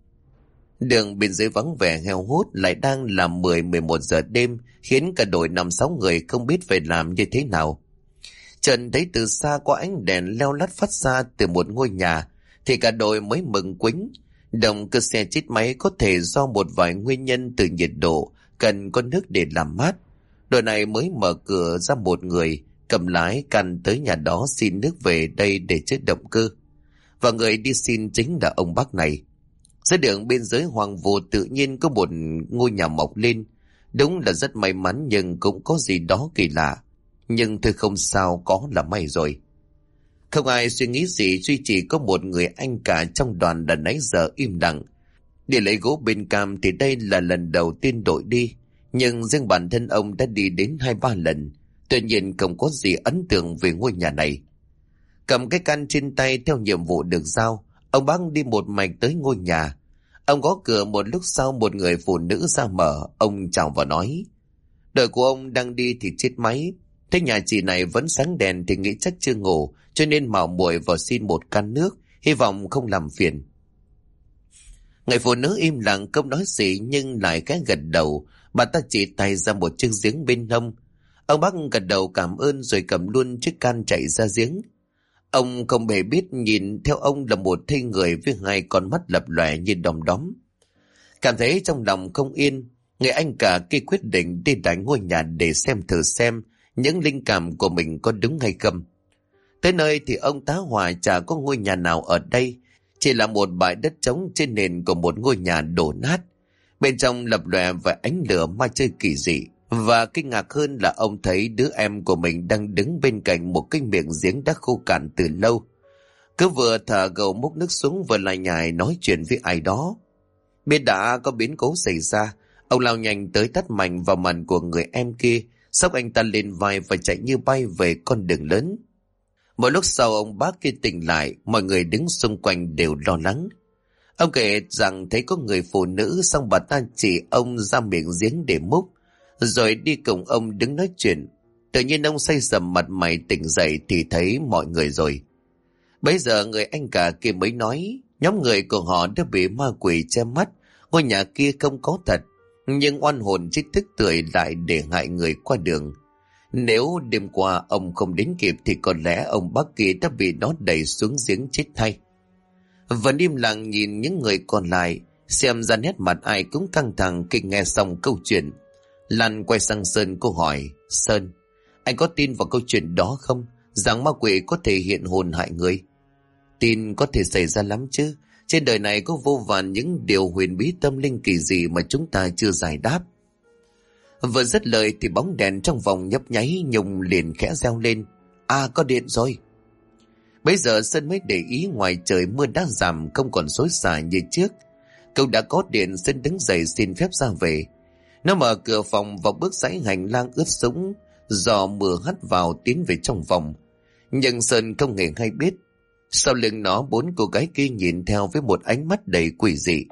Đường bên dưới vắng vẻ heo hút, lại đang là 10-11 giờ đêm, khiến cả đội 5-6 người không biết phải làm như thế nào. Trần thấy từ xa có ánh đèn leo lắt phát ra từ một ngôi nhà, thì cả đội mới mừng quính. Động cơ xe chết máy có thể do một vài nguyên nhân, từ nhiệt độ, cần có nước để làm mát. Đội này mới mở cửa ra một người, cầm lái căn tới nhà đó xin nước về đây để chết động cơ. Và người đi xin chính là ông bác này. Giữa đường bên dưới hoang vu tự nhiên có một ngôi nhà mọc lên. Đúng là rất may mắn, nhưng cũng có gì đó kỳ lạ. Nhưng thôi không sao, có là may rồi. Không ai suy nghĩ gì, duy chỉ có một người anh cả trong đoàn đã nãy giờ im lặng. Để lấy gỗ bên cam thì đây là lần đầu tiên đội đi. Nhưng riêng bản thân ông đã đi đến 2-3 lần. Tuy nhiên không có gì ấn tượng về ngôi nhà này. Cầm cái căn trên tay theo nhiệm vụ được giao, ông bác đi một mạch tới ngôi nhà. Ông gõ cửa một lúc sau, một người phụ nữ ra mở. Ông chào và nói: đội của ông đang đi thì chết máy. Thế nhà chị này vẫn sáng đèn thì nghĩ chắc chưa ngủ, cho nên mạo muội vào xin một can nước, hy vọng không làm phiền. Người phụ nữ im lặng không nói gì, nhưng lại cái gật đầu. Bà ta chỉ tay ra một chiếc giếng bên hông. Ông bác gật đầu cảm ơn rồi cầm luôn chiếc can chạy ra giếng. Ông không hề biết, nhìn theo ông là một thây người với hai con mắt lập lòe như đom đóm. Cảm thấy trong lòng không yên, người anh cả kia quyết định đi đánh ngôi nhà để xem những linh cảm của mình có đúng hay không. Tới nơi thì ông tá hỏa chả có ngôi nhà nào ở đây, chỉ là một bãi đất trống trên nền của một ngôi nhà đổ nát. Bên trong lập lòe và ánh lửa ma chơi kỳ dị. Và kinh ngạc hơn là ông thấy đứa em của mình đang đứng bên cạnh một cái miệng giếng đã khô cạn từ lâu. Cứ vừa thả gầu múc nước xuống vừa lại nhải nói chuyện với ai đó. Biết đã có biến cố xảy ra, ông lao nhanh tới tát mạnh vào mặt của người em kia, xốc anh ta lên vai và chạy như bay về con đường lớn. Một lúc sau ông bác kia tỉnh lại, mọi người đứng xung quanh đều lo lắng. Ông kể rằng thấy có người phụ nữ, xong bà ta chỉ ông ra miệng giếng để múc, rồi đi cùng ông đứng nói chuyện. Tự nhiên ông say sầm mặt mày tỉnh dậy thì thấy mọi người rồi. Bây giờ người anh cả kia mới nói, nhóm người của họ đã bị ma quỷ che mắt, ngôi nhà kia không có thật, nhưng oan hồn trích thức tưởi lại để hại người qua đường. Nếu đêm qua ông không đến kịp thì có lẽ ông bác kia đã bị nó đẩy xuống giếng chết thay. Vẫn im lặng nhìn những người còn lại, xem ra nét mặt ai cũng căng thẳng khi nghe xong câu chuyện. Lan quay sang Sơn, cô hỏi: Sơn, anh có tin vào câu chuyện đó không? Rằng ma quỷ có thể hiện hồn hại người? Tin có thể xảy ra lắm chứ. Trên đời này có vô vàn những điều huyền bí tâm linh kỳ dị mà chúng ta chưa giải đáp. Vừa dứt lời thì bóng đèn trong vòng nhấp nháy, Nhung liền khẽ reo lên: À, có điện rồi. Bây giờ Sơn mới để ý ngoài trời mưa đã giảm, không còn xối xả như trước. Cậu đã có điện, Sơn đứng dậy xin phép ra về. Nó mở cửa phòng và bước dãy hành lang ướt sũng do mưa hắt vào, tiến về trong phòng. Nhưng Sơn không hề hay biết, sau lưng nó 4 cô gái kia nhìn theo với một ánh mắt đầy quỷ dị.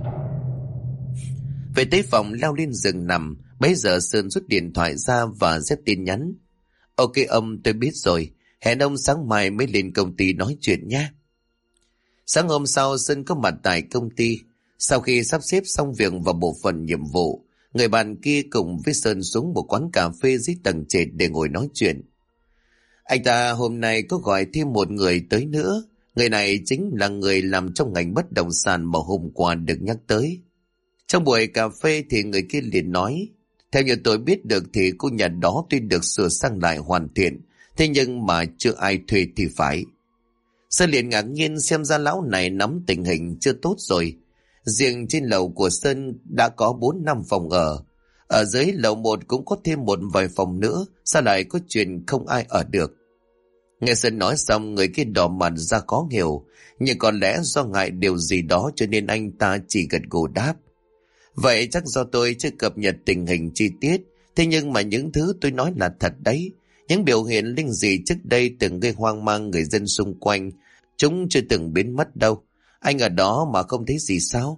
Về tới phòng, leo lên giường nằm. Bấy giờ Sơn rút điện thoại ra và xếp tin nhắn: Ok ông, tôi biết rồi, hẹn ông sáng mai mới lên công ty nói chuyện nhé. Sáng hôm sau, Sơn có mặt tại công ty. Sau khi sắp xếp xong việc và bộ phận nhiệm vụ, người bạn kia cùng với Sơn xuống một quán cà phê dưới tầng trệt để ngồi nói chuyện. Anh ta hôm nay có gọi thêm một người tới nữa. Người này chính là người làm trong ngành bất động sản mà hôm qua được nhắc tới. Trong buổi cà phê thì người kia liền nói: Theo như tôi biết được thì khu nhà đó tuy được sửa sang lại hoàn thiện, thế nhưng mà chưa ai thuê thì phải. Sơn liền ngạc nhiên, xem ra lão này nắm tình hình chưa tốt rồi. Riêng trên lầu của Sơn đã có 4-5 phòng ở dưới lầu 1 cũng có thêm một vài phòng nữa, sao lại có chuyện không ai ở được. Nghe Sơn nói xong, người kia đỏ mặt ra khó hiểu, nhưng có lẽ do ngại điều gì đó cho nên anh ta chỉ gật gù đáp: Vậy chắc do tôi chưa cập nhật tình hình chi tiết, thế nhưng mà những thứ tôi nói là thật đấy. Những biểu hiện linh dị trước đây từng gây hoang mang người dân xung quanh, chúng chưa từng biến mất đâu. Anh ở đó mà không thấy gì sao?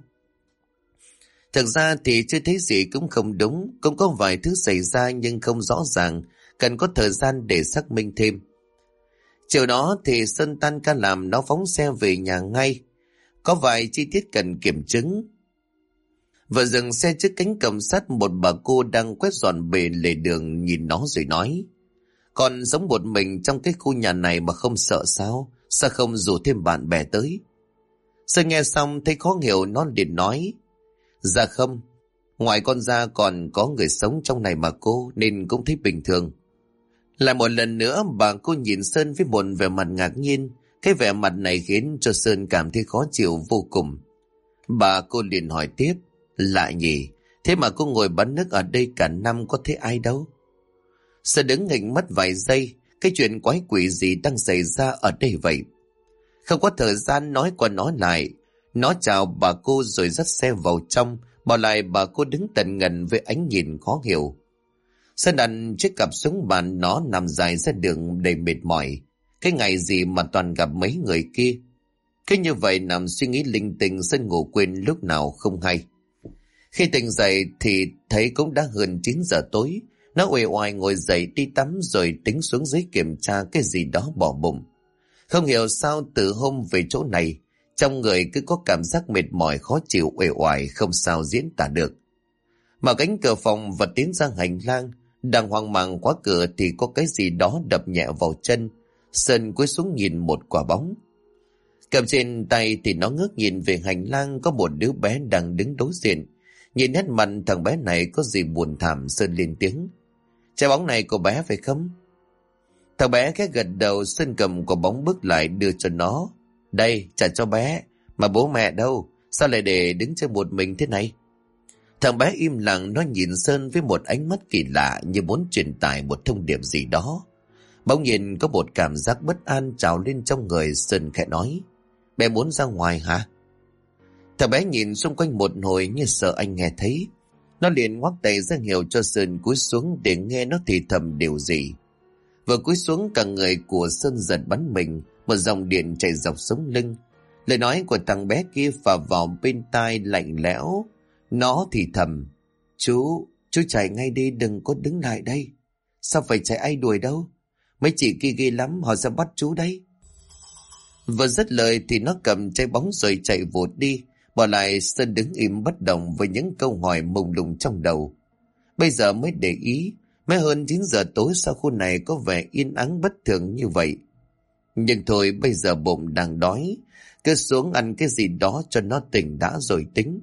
Thực ra thì chưa thấy gì cũng không đúng, cũng có vài thứ xảy ra nhưng không rõ ràng, cần có thời gian để xác minh thêm. Chiều đó thì Sơn tan ca làm, nó phóng xe về nhà ngay. Có vài chi tiết cần kiểm chứng. Vừa dừng xe trước cánh cổng sắt, một bà cô đang quét dọn bề lề đường nhìn nó rồi nói: Con sống một mình trong cái khu nhà này mà không sợ sao? Sao không rủ thêm bạn bè tới? Sơn nghe xong thấy khó hiểu, nó liền nói: Dạ không, ngoài con ra còn có người sống trong này mà cô, nên cũng thấy bình thường. Lại một lần nữa bà cô nhìn Sơn với một vẻ mặt ngạc nhiên. Cái vẻ mặt này khiến cho Sơn cảm thấy khó chịu vô cùng. Bà cô liền hỏi tiếp: Lạ nhỉ, thế mà cô ngồi bán nước ở đây cả năm có thấy ai đâu? Sơn đứng nghỉnh mất vài giây, cái chuyện quái quỷ gì đang xảy ra ở đây vậy? Không có thời gian nói qua nói lại, nó chào bà cô rồi dắt xe vào trong, bỏ lại bà cô đứng tần ngần với ánh nhìn khó hiểu. Sơn đặt chiếc cặp xuống bàn, nó nằm dài ra đường đầy mệt mỏi. Cái ngày gì mà toàn gặp mấy người kia. Cứ như vậy nằm suy nghĩ linh tinh, Sơn ngủ quên lúc nào không hay. Khi tỉnh dậy thì thấy cũng đã hơn 9 giờ tối. Nó uể oải ngồi dậy đi tắm rồi tính xuống dưới kiểm tra cái gì đó bỏ bụng. Không hiểu sao từ hôm về chỗ này, trong người cứ có cảm giác mệt mỏi khó chịu, uể oải không sao diễn tả được. Mở cánh cửa phòng và tiến ra hành lang, đang hoang mang khóa cửa thì có cái gì đó đập nhẹ vào chân. Sơn cúi xuống nhìn một quả bóng. Cầm trên tay thì nó ngước nhìn về hành lang, có một đứa bé đang đứng đối diện. Nhìn nét mặt thằng bé này có gì buồn thảm, Sơn lên tiếng: Trái bóng này của bé phải không? Thằng bé khẽ gật đầu. Sơn cầm quả bóng bước lại đưa cho nó. Đây, trả cho bé. Mà bố mẹ đâu? Sao lại để đứng chơi một mình thế này? Thằng bé im lặng, nó nhìn Sơn với một ánh mắt kỳ lạ như muốn truyền tải một thông điệp gì đó. Bỗng nhiên có một cảm giác bất an trào lên trong người. Sơn khẽ nói: Bé muốn ra ngoài hả? Thằng bé nhìn xung quanh một hồi như sợ anh nghe thấy. Nó liền ngoắc tay ra hiệu cho Sơn cúi xuống để nghe nó thì thầm điều gì. Vừa cúi xuống, cả người của Sơn giật bắn mình, một dòng điện chảy dọc sống lưng. Lời nói của thằng bé kia phả vào bên tai lạnh lẽo. Nó thì thầm: Chú chạy ngay đi, đừng có đứng lại đây. Sao phải chạy, ai đuổi đâu? Mấy chị kia ghê lắm, họ sẽ bắt chú đấy. Vừa dứt lời thì nó cầm trái bóng rồi chạy vụt đi, bỏ lại Sơn đứng im bất động với những câu hỏi mông lung trong đầu. Bây giờ mới để ý, mới hơn 9 giờ tối sao khu này có vẻ yên ắng bất thường như vậy. Nhưng thôi, bây giờ bụng đang đói, cứ xuống ăn cái gì đó cho nó tỉnh đã rồi tính.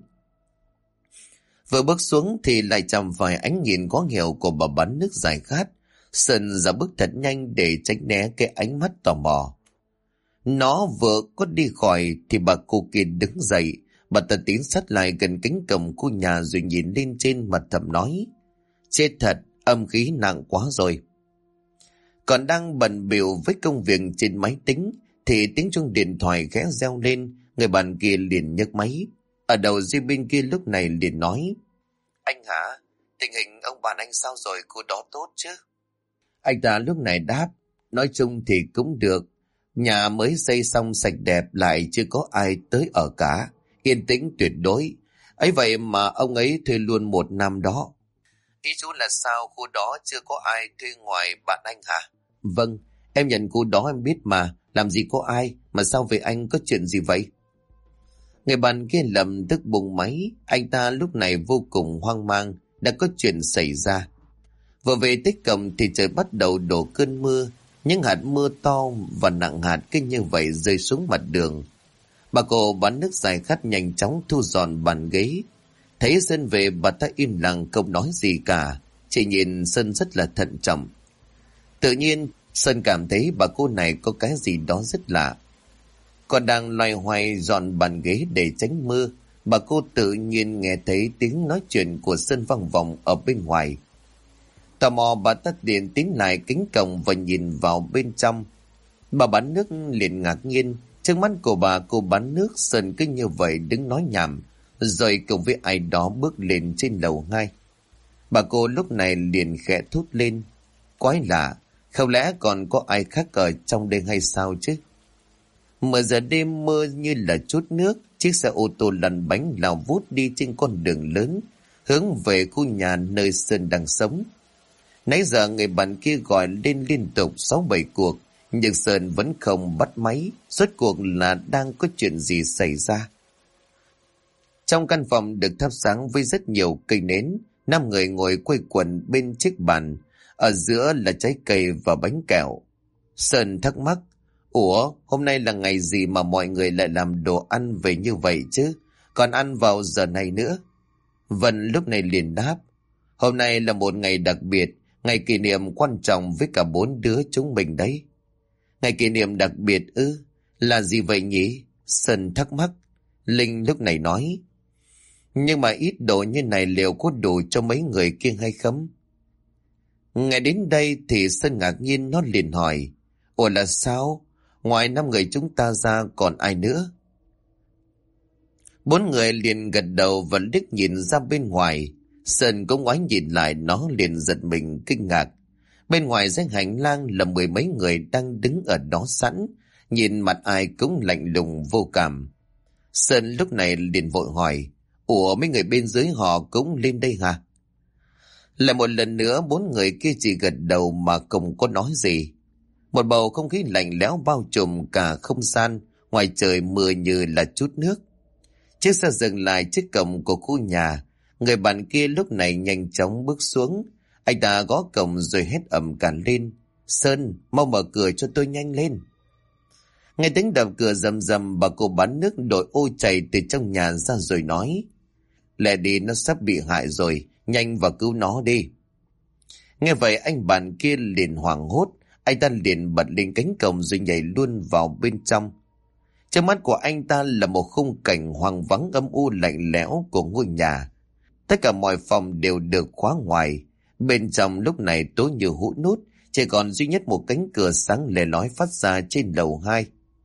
Vừa bước xuống thì lại chạm phải ánh nhìn khó hiểu của bà bán nước giải khát. Sơn ra bước thật nhanh để tránh né cái ánh mắt tò mò. Nó vừa có đi khỏi thì bà cô kia đứng dậy. Bà ta tiến sát lại gần cánh cổng khu nhà rồi nhìn lên trên, mặt thầm nói: Chết thật, âm khí nặng quá rồi. Còn đang bận bịu với công việc trên máy tính thì tiếng chuông điện thoại khẽ reo lên. Người bạn kia liền nhấc máy. Ở đầu dây bên kia lúc này liền nói: Anh hả? Tình hình ông bạn anh sao rồi, cô đó tốt chứ? Anh ta lúc này đáp: Nói chung thì cũng được. Nhà mới xây xong sạch đẹp, lại chưa có ai tới ở cả. Yên tĩnh tuyệt đối. Ấy vậy mà ông ấy thuê luôn 1 năm đó. Ý chú là sao, khu đó chưa có ai thuê ngoài bạn anh hả? Vâng, em nhận khu đó em biết mà. Làm gì có ai, mà sao về anh, có chuyện gì vậy? Người bạn kia lập tức bùng máy. Anh ta lúc này vô cùng hoang mang. Đã có chuyện xảy ra. Vừa về tới cổng thì trời bắt đầu đổ cơn mưa. Những hạt mưa to và nặng hạt cứ như vậy rơi xuống mặt đường. Bà cô bán nước giải khát nhanh chóng thu dọn bàn ghế. Thấy Sơn về, bà ta im lặng không nói gì cả. Chỉ nhìn Sơn rất là thận trọng. Tự nhiên Sơn cảm thấy bà cô này có cái gì đó rất lạ. Còn đang loay hoay dọn bàn ghế để tránh mưa, bà cô tự nhiên nghe thấy tiếng nói chuyện của Sơn vang vọng ở bên ngoài. Tò mò bà ta liền tiến lại cánh cổng và nhìn vào bên trong. Bà bán nước liền ngạc nhiên. Trước mắt của bà cô bán nước, Sơn cứ như vậy đứng nói nhảm, rồi cùng với ai đó bước lên trên lầu 2. Bà cô lúc này liền khẽ thốt lên: Quái lạ, không lẽ còn có ai khác ở trong đây hay sao chứ? 10 giờ đêm, mưa như là chút nước. Chiếc xe ô tô lăn bánh lao vút đi trên con đường lớn, hướng về khu nhà nơi Sơn đang sống. Nãy giờ người bạn kia gọi lên liên tục 6-7 cuộc, nhưng Sơn vẫn không bắt máy. Rốt cuộc là đang có chuyện gì xảy ra? Trong căn phòng được thắp sáng với rất nhiều cây nến. 5 người ngồi quây quần bên chiếc bàn. Ở giữa là trái cây và bánh kẹo. Sơn thắc mắc: Ủa, hôm nay là ngày gì mà mọi người lại làm đồ ăn về như vậy chứ? Còn ăn vào giờ này nữa? Vân lúc này liền đáp: Hôm nay là một ngày đặc biệt, ngày kỷ niệm quan trọng với cả 4 đứa chúng mình đấy. Ngày kỷ niệm đặc biệt ư? Là gì vậy nhỉ? Sơn thắc mắc. Linh lúc này nói: Nhưng mà ít đồ như này liệu có đủ cho mấy người kia hay không? Nghe đến đây thì Sơn ngạc nhiên, nó liền hỏi: Ủa là sao? Ngoài 5 người chúng ta ra còn ai nữa? 4 người liền gật đầu và liếc nhìn ra bên ngoài. Sơn cũng ngoái nhìn lại, nó liền giật mình kinh ngạc. Bên ngoài dãy hành lang là 10 mấy người đang đứng ở đó sẵn, nhìn mặt ai cũng lạnh lùng vô cảm. Sơn lúc này liền vội hỏi: Ủa, mấy người bên dưới họ cũng lên đây hả? Lại một lần nữa 4 người kia chỉ gật đầu mà không có nói gì. Một bầu không khí lạnh lẽo bao trùm cả không gian. Ngoài trời mưa như là chút nước. Chiếc xe dừng lại trước cổng của khu nhà. Người bạn kia lúc này nhanh chóng bước xuống. Anh ta gõ cổng rồi hét ầm cả lên: Sơn, mau mở cửa cho tôi nhanh lên. Nghe tiếng đập cửa rầm rầm, bà cô bán nước đội ô chạy từ trong nhà ra rồi nói: Lẹ đi, nó sắp bị hại rồi, nhanh vào cứu nó đi. Nghe vậy anh bạn kia liền hoảng hốt. Anh ta liền bật lên cánh cổng rồi nhảy luôn vào bên trong. Trước mắt của anh ta là một khung cảnh hoang vắng âm u lạnh lẽo của ngôi nhà. Tất cả mọi phòng đều được khóa ngoài. Bên trong lúc này tối như hũ nút, chỉ còn duy nhất một cánh cửa sáng lè lói phát ra trên lầu 2.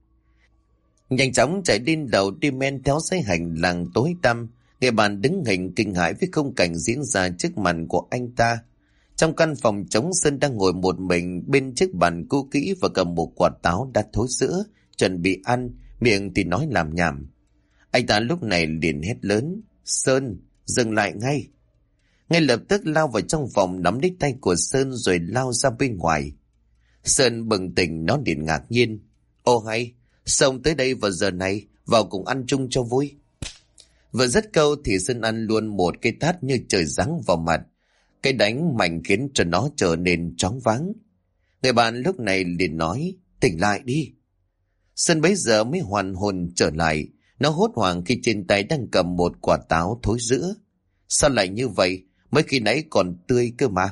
Nhanh chóng chạy lên lầu đi men theo dãy hành lang tối tăm. Người bạn đứng hình kinh hãi với khung cảnh diễn ra trước mặt của anh ta. Trong căn phòng trống, Sơn đang ngồi một mình bên chiếc bàn cũ kỹ và cầm một quả táo đã thối sữa, chuẩn bị ăn, miệng thì nói làm nhảm. Anh ta lúc này liền hét lớn: Sơn, dừng lại ngay! Ngay lập tức lao vào trong phòng, nắm lấy tay của Sơn rồi lao ra bên ngoài. Sơn bừng tỉnh, nó liền ngạc nhiên: Ô hay, sao ông tới đây vào giờ này, vào cùng ăn chung cho vui. Vừa dứt câu thì Sơn ăn luôn một cái tát như trời giáng vào mặt. Cái đánh mạnh khiến cho nó trở nên choáng váng. Người bạn lúc này liền nói: Tỉnh lại đi! Sơn bấy giờ mới hoàn hồn trở lại. Nó hốt hoảng khi trên tay đang cầm một quả táo thối rữa. Sao lại như vậy? Mới khi nãy còn tươi cơ mà.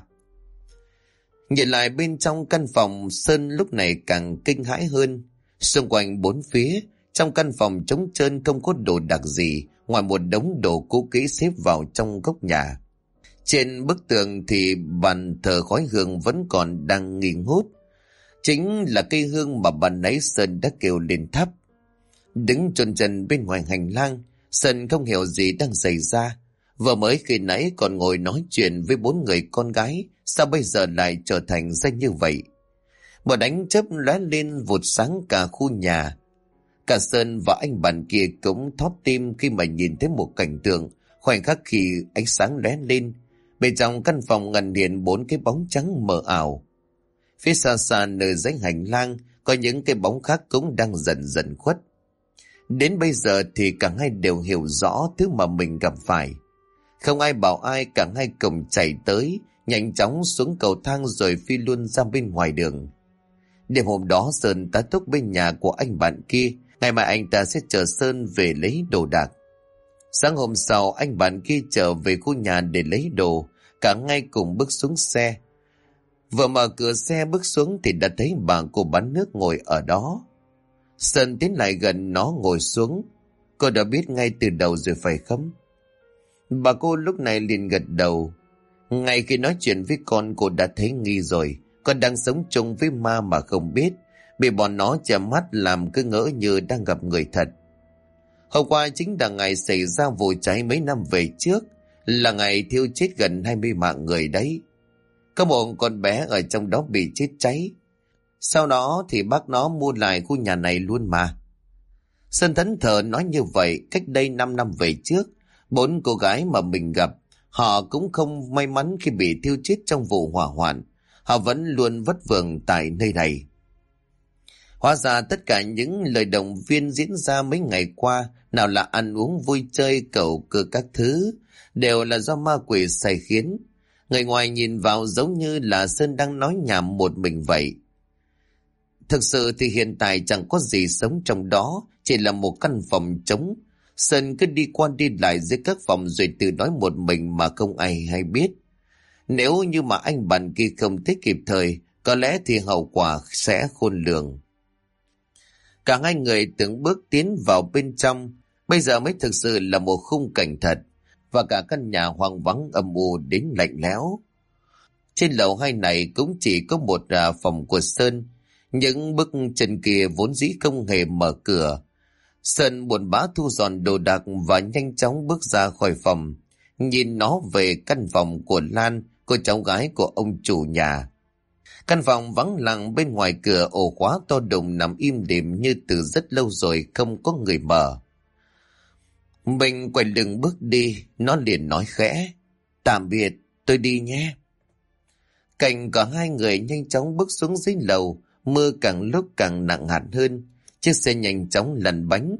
Nhìn lại bên trong căn phòng, Sơn lúc này càng kinh hãi hơn. Xung quanh 4 phía, trong căn phòng trống trơn không có đồ đặc gì ngoài một đống đồ cũ kỹ xếp vào trong góc nhà. Trên bức tường thì bàn thờ khói hương vẫn còn đang nghi ngút. Chính là cây hương mà ban nãy Sơn đã kêu lên thắp. Đứng chôn chân bên ngoài hành lang, Sơn không hiểu gì đang xảy ra. Vừa mới khi nãy còn ngồi nói chuyện với 4 người con gái, sao bây giờ lại trở thành ra như vậy? Một ánh chớp lóe lên vụt sáng cả khu nhà. Cả Sơn và anh bạn kia cũng thót tim khi mà nhìn thấy một cảnh tượng khoảnh khắc khi ánh sáng lóe lên. Bên trong căn phòng ngần hiện 4 cái bóng trắng mờ ảo. Phía xa xa nơi dãy hành lang có những cái bóng khác cũng đang dần dần khuất. Đến bây giờ thì cả hai đều hiểu rõ thứ mà mình gặp phải. Không ai bảo ai, cả hai cùng chạy tới, nhanh chóng xuống cầu thang rồi phi luôn ra bên ngoài đường. Đêm hôm đó Sơn tá túc bên nhà của anh bạn kia, ngày mai anh ta sẽ chờ Sơn về lấy đồ đạc. Sáng hôm sau anh bạn kia trở về khu nhà để lấy đồ, cả ngay cùng bước xuống xe. Vừa mở cửa xe bước xuống thì đã thấy bà cô bán nước ngồi ở đó. Sơn tiến lại gần nó ngồi xuống. Cô đã biết ngay từ đầu rồi phải không? Bà cô lúc này liền gật đầu. Ngay khi nói chuyện với con cô đã thấy nghi rồi. Con đang sống chung với ma mà không biết. Bị bọn nó chạm mắt làm cứ ngỡ như đang gặp người thật. Hôm qua chính là ngày xảy ra vụ cháy mấy năm về trước. Là ngày thiêu chết gần 20 mạng người đấy. Có một con bé ở trong đó bị chết cháy. Sau đó thì bác nó mua lại khu nhà này luôn mà. Sơn thẫn thờ nói như vậy. Cách đây 5 năm về trước, 4 cô gái mà mình gặp, họ cũng không may mắn khi bị thiêu chết trong vụ hỏa hoạn. Họ vẫn luôn vất vưởng tại nơi này. Hóa ra tất cả những lời động viên diễn ra mấy ngày qua, nào là ăn uống vui chơi cầu cơ các thứ, đều là do ma quỷ sai khiến. Người ngoài nhìn vào giống như là Sơn đang nói nhảm một mình vậy. Thực sự thì hiện tại chẳng có gì sống trong đó, chỉ là một căn phòng trống. Sơn cứ đi qua đi lại giữa các phòng rồi tự nói một mình mà không ai hay biết. Nếu như mà anh bạn kia không thích kịp thời, có lẽ thì hậu quả sẽ khôn lường. Cả hai người từng bước tiến vào bên trong, bây giờ mới thực sự là một khung cảnh thật, và cả căn nhà hoang vắng âm u đến lạnh lẽo. Trên lầu 2 này cũng chỉ có một phòng của Sơn, những bước chân kia vốn dĩ không hề mở cửa. Sơn buồn bã thu dọn đồ đạc và nhanh chóng bước ra khỏi phòng, nhìn nó về căn phòng của Lan, cô cháu gái của ông chủ nhà. Căn phòng vắng lặng, bên ngoài cửa ổ khóa to đùng nằm im lìm như từ rất lâu rồi không có người mở. Mình quay lưng bước đi, nó liền nói khẽ, tạm biệt, tôi đi nhé. Cảnh cả hai người nhanh chóng bước xuống dưới lầu, mưa càng lúc càng nặng hạt hơn. Chiếc xe nhanh chóng lăn bánh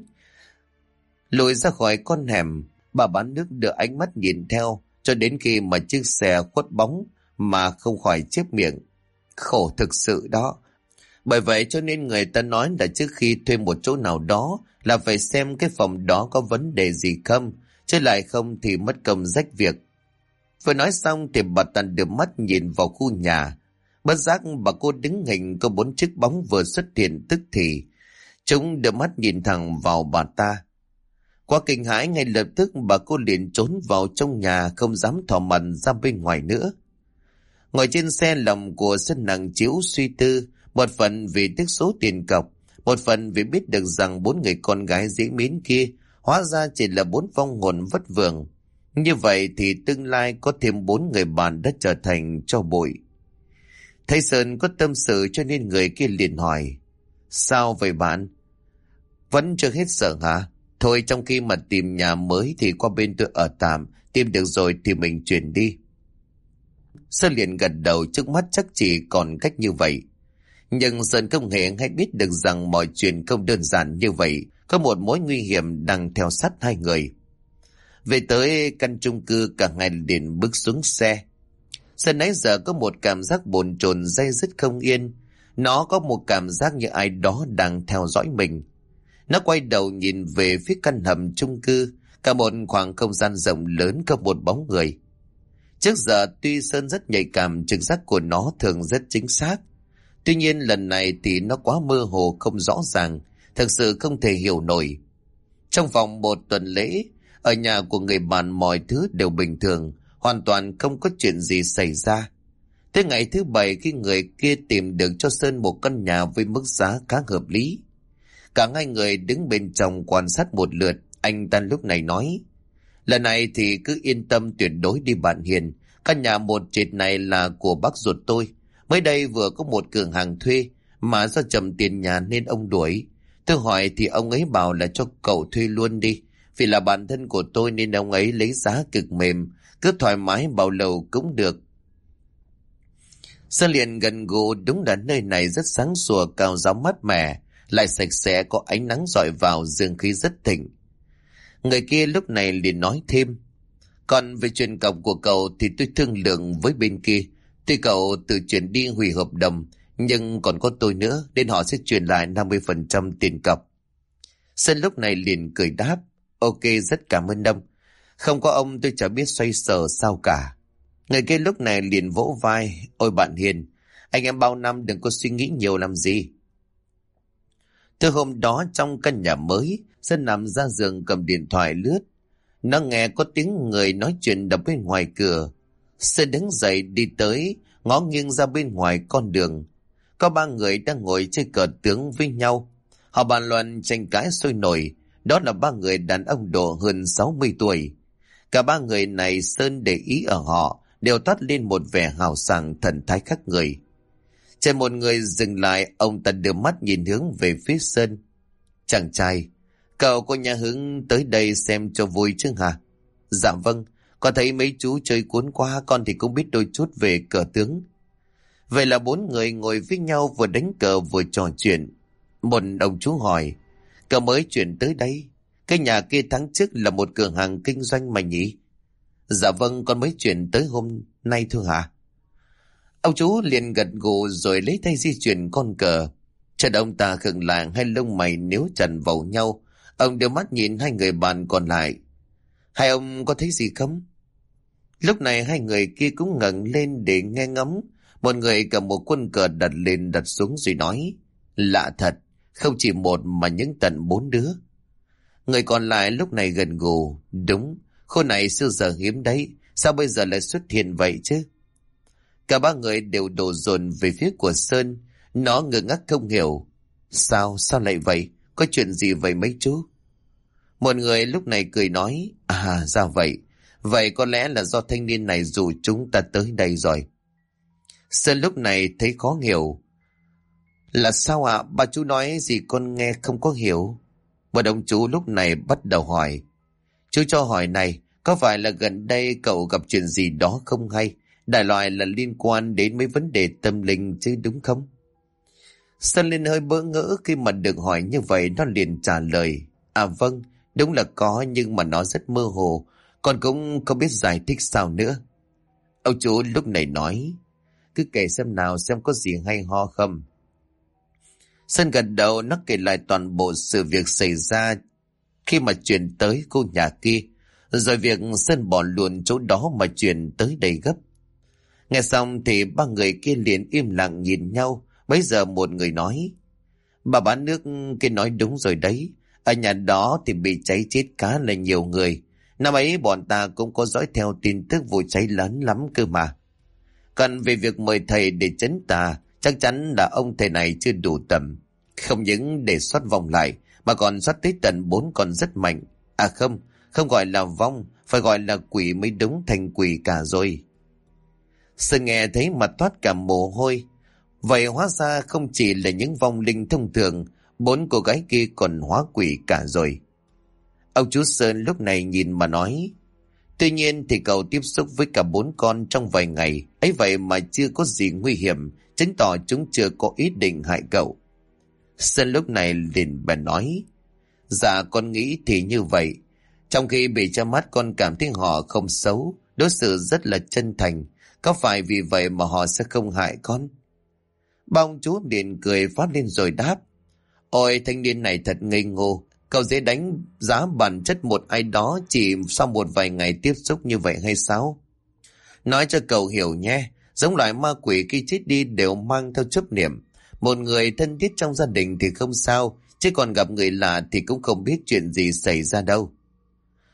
lùi ra khỏi con hẻm. Bà bán nước đưa ánh mắt nhìn theo cho đến khi mà chiếc xe khuất bóng mà không khỏi chép miệng. Khổ thực sự đó. Bởi vậy cho nên người ta nói là trước khi thuê một chỗ nào đó là phải xem cái phòng đó có vấn đề gì không, chứ lại không thì mất công rách việc. Vừa nói xong thì bà ta đưa mắt nhìn vào khu nhà. Bất giác bà cô đứng hình, có 4 chiếc bóng vừa xuất hiện tức thì. Chúng đưa mắt nhìn thẳng vào bà ta. Quá kinh hãi, ngay lập tức bà cô liền trốn vào trong nhà, không dám thò mặt ra bên ngoài nữa. Ngồi trên xe, lòng của Sơn nặng chiếu suy tư, một phần vì tiếc số tiền cọc, một phần vì biết được rằng 4 người con gái dễ mến kia hóa ra chỉ là 4 vong hồn vất vưởng. Như vậy thì tương lai có thêm 4 người bạn đã trở thành tro bụi. Thấy Sơn có tâm sự cho nên người kia liền hỏi, sao vậy bạn? Vẫn chưa hết sợ hả? Thôi trong khi mà tìm nhà mới thì qua bên tôi ở tạm, tìm được rồi thì mình chuyển đi. Sơn liền gật đầu, trước mắt chắc chỉ còn cách như vậy. Nhưng Sơn không hề hay biết được rằng mọi chuyện không đơn giản như vậy, có một mối nguy hiểm đang theo sát hai người. Về tới căn chung cư, cả ngày liền bước xuống xe. Sơn nãy giờ có một cảm giác bồn chồn day dứt không yên. Nó có một cảm giác như ai đó đang theo dõi mình. Nó quay đầu nhìn về phía căn hầm chung cư, cả một khoảng không gian rộng lớn có một bóng người. Trước giờ tuy Sơn rất nhạy cảm, trực giác của nó thường rất chính xác. Tuy nhiên lần này thì nó quá mơ hồ không rõ ràng, thực sự không thể hiểu nổi. Trong vòng 1 tuần lễ, ở nhà của người bạn mọi thứ đều bình thường, hoàn toàn không có chuyện gì xảy ra. Tới ngày thứ 7 khi người kia tìm được cho Sơn một căn nhà với mức giá khá hợp lý. Cả hai người đứng bên trong quan sát một lượt, anh ta lúc này nói: lần này thì cứ yên tâm tuyệt đối đi bạn Hiền. Căn nhà một trệt này là của bác ruột tôi. Mới đây vừa có một cửa hàng thuê, mà do chậm tiền nhà nên ông đuổi. Tôi hỏi thì ông ấy bảo là cho cậu thuê luôn đi. Vì là bạn thân của tôi nên ông ấy lấy giá cực mềm, cứ thoải mái bao lâu cũng được. Sơn liền gần gù, đúng là nơi này rất sáng sủa, cao giáo mát mẻ, lại sạch sẽ, có ánh nắng rọi vào, dương khí rất thịnh. Người kia lúc này liền nói thêm: còn về chuyện cọc của cậu thì tôi thương lượng với bên kia. Tuy cậu tự chuyển đi hủy hợp đồng, nhưng còn có tôi nữa, nên họ sẽ chuyển lại 50% tiền cọc. Sơn lúc này liền cười đáp: ok, rất cảm ơn ông. Không có ông tôi chả biết xoay sở sao cả. Người kia lúc này liền vỗ vai: ôi bạn Hiền, anh em bao năm đừng có suy nghĩ nhiều làm gì. Từ hôm đó trong căn nhà mới, Sơn nằm ra giường cầm điện thoại lướt. Nó nghe có tiếng người nói chuyện đập bên ngoài cửa. Sơn đứng dậy đi tới, ngó nghiêng ra bên ngoài con đường. Có 3 người đang ngồi chơi cờ tướng với nhau. Họ bàn luận tranh cãi sôi nổi. Đó là 3 người đàn ông độ hơn 60 tuổi. Cả 3 người này Sơn để ý ở họ đều toát lên một vẻ hào sảng thần thái khác người. Trên một người dừng lại, ông ta đưa mắt nhìn hướng về phía Sơn. Chàng trai, cậu có nhà hứng tới đây xem cho vui chứ hả? Dạ vâng, con thấy mấy chú chơi cuốn quá, con thì cũng biết đôi chút về cờ tướng. Vậy là 4 người ngồi với nhau vừa đánh cờ vừa trò chuyện. Một ông chú hỏi: cậu mới chuyển tới đây? Cái nhà kia tháng trước là một cửa hàng kinh doanh mà nhỉ? Dạ vâng, con mới chuyển tới hôm nay thôi hả? Ông chú liền gật gù rồi lấy tay di chuyển con cờ. Chợt ông ta khựng lại, hai lông mày níu chặt vào nhau. Ông đưa mắt nhìn 2 người bạn còn lại. Hai ông có thấy gì không? Lúc này 2 người kia cũng ngẩng lên để nghe ngóng. Một người cầm một quân cờ đặt lên đặt xuống rồi nói: lạ thật, không chỉ một mà những tận 4 đứa. Người còn lại lúc này gần gù: đúng, khu này xưa giờ hiếm đấy, sao bây giờ lại xuất hiện vậy chứ? Cả 3 người đều đổ dồn về phía của Sơn. Nó ngơ ngác không hiểu: sao lại vậy? Có chuyện gì vậy mấy chú? Một người lúc này cười nói: à ra vậy, vậy có lẽ là do thanh niên này rủ chúng ta tới đây rồi. Sơn lúc này thấy khó hiểu: là sao ạ? Bà chú nói gì con nghe không có hiểu. Một ông chú lúc này bắt đầu hỏi: chú cho hỏi này, có phải là gần đây cậu gặp chuyện gì đó không hay? Đại loại là liên quan đến mấy vấn đề tâm linh chứ đúng không? Sơn lên hơi bỡ ngỡ khi mà được hỏi như vậy. Nó liền trả lời: à vâng, đúng là có, nhưng mà nó rất mơ hồ, con cũng không biết giải thích sao nữa. Ông chú lúc này nói: cứ kể xem nào, xem có gì hay ho không. Sơn gật đầu, nó kể lại toàn bộ sự việc xảy ra khi mà chuyển tới khu nhà kia, rồi việc Sơn bỏ luôn chỗ đó mà chuyển tới đây gấp. Nghe xong thì 3 người kia liền im lặng nhìn nhau. Bấy giờ một người nói: bà bán nước kia nói đúng rồi đấy, ở nhà đó thì bị cháy chết khá là nhiều người. Năm ấy bọn ta cũng có dõi theo tin tức vụ cháy lớn lắm cơ mà. Còn về việc mời thầy để trấn tà, chắc chắn là ông thầy này chưa đủ tầm. Không những để soát vòng lại, mà còn soát tới tận 4 con rất mạnh. À không, không gọi là vong, phải gọi là quỷ mới đúng, thành quỷ cả rồi. Sơn nghe thấy mặt toát cả mồ hôi. Vậy hóa ra không chỉ là những vong linh thông thường, 4 cô gái kia còn hóa quỷ cả rồi. Ông chú Sơn lúc này nhìn mà nói: tuy nhiên thì cậu tiếp xúc với cả 4 con trong vài ngày, ấy vậy mà chưa có gì nguy hiểm, chứng tỏ chúng chưa có ý định hại cậu. Sơn lúc này liền bèn nói: dạ con nghĩ thì như vậy. Trong khi bị cho mắt con cảm thấy họ không xấu, đối xử rất là chân thành. Có phải vì vậy mà họ sẽ không hại con? Ba ông chú liền cười phát lên rồi đáp: ôi thanh niên này thật ngây ngô. Cậu dễ đánh giá bản chất một ai đó chỉ sau một vài ngày tiếp xúc như vậy hay sao? Nói cho cậu hiểu nhé, giống loại ma quỷ khi chết đi đều mang theo chấp niệm. Một người thân thiết trong gia đình thì không sao, chứ còn gặp người lạ thì cũng không biết chuyện gì xảy ra đâu.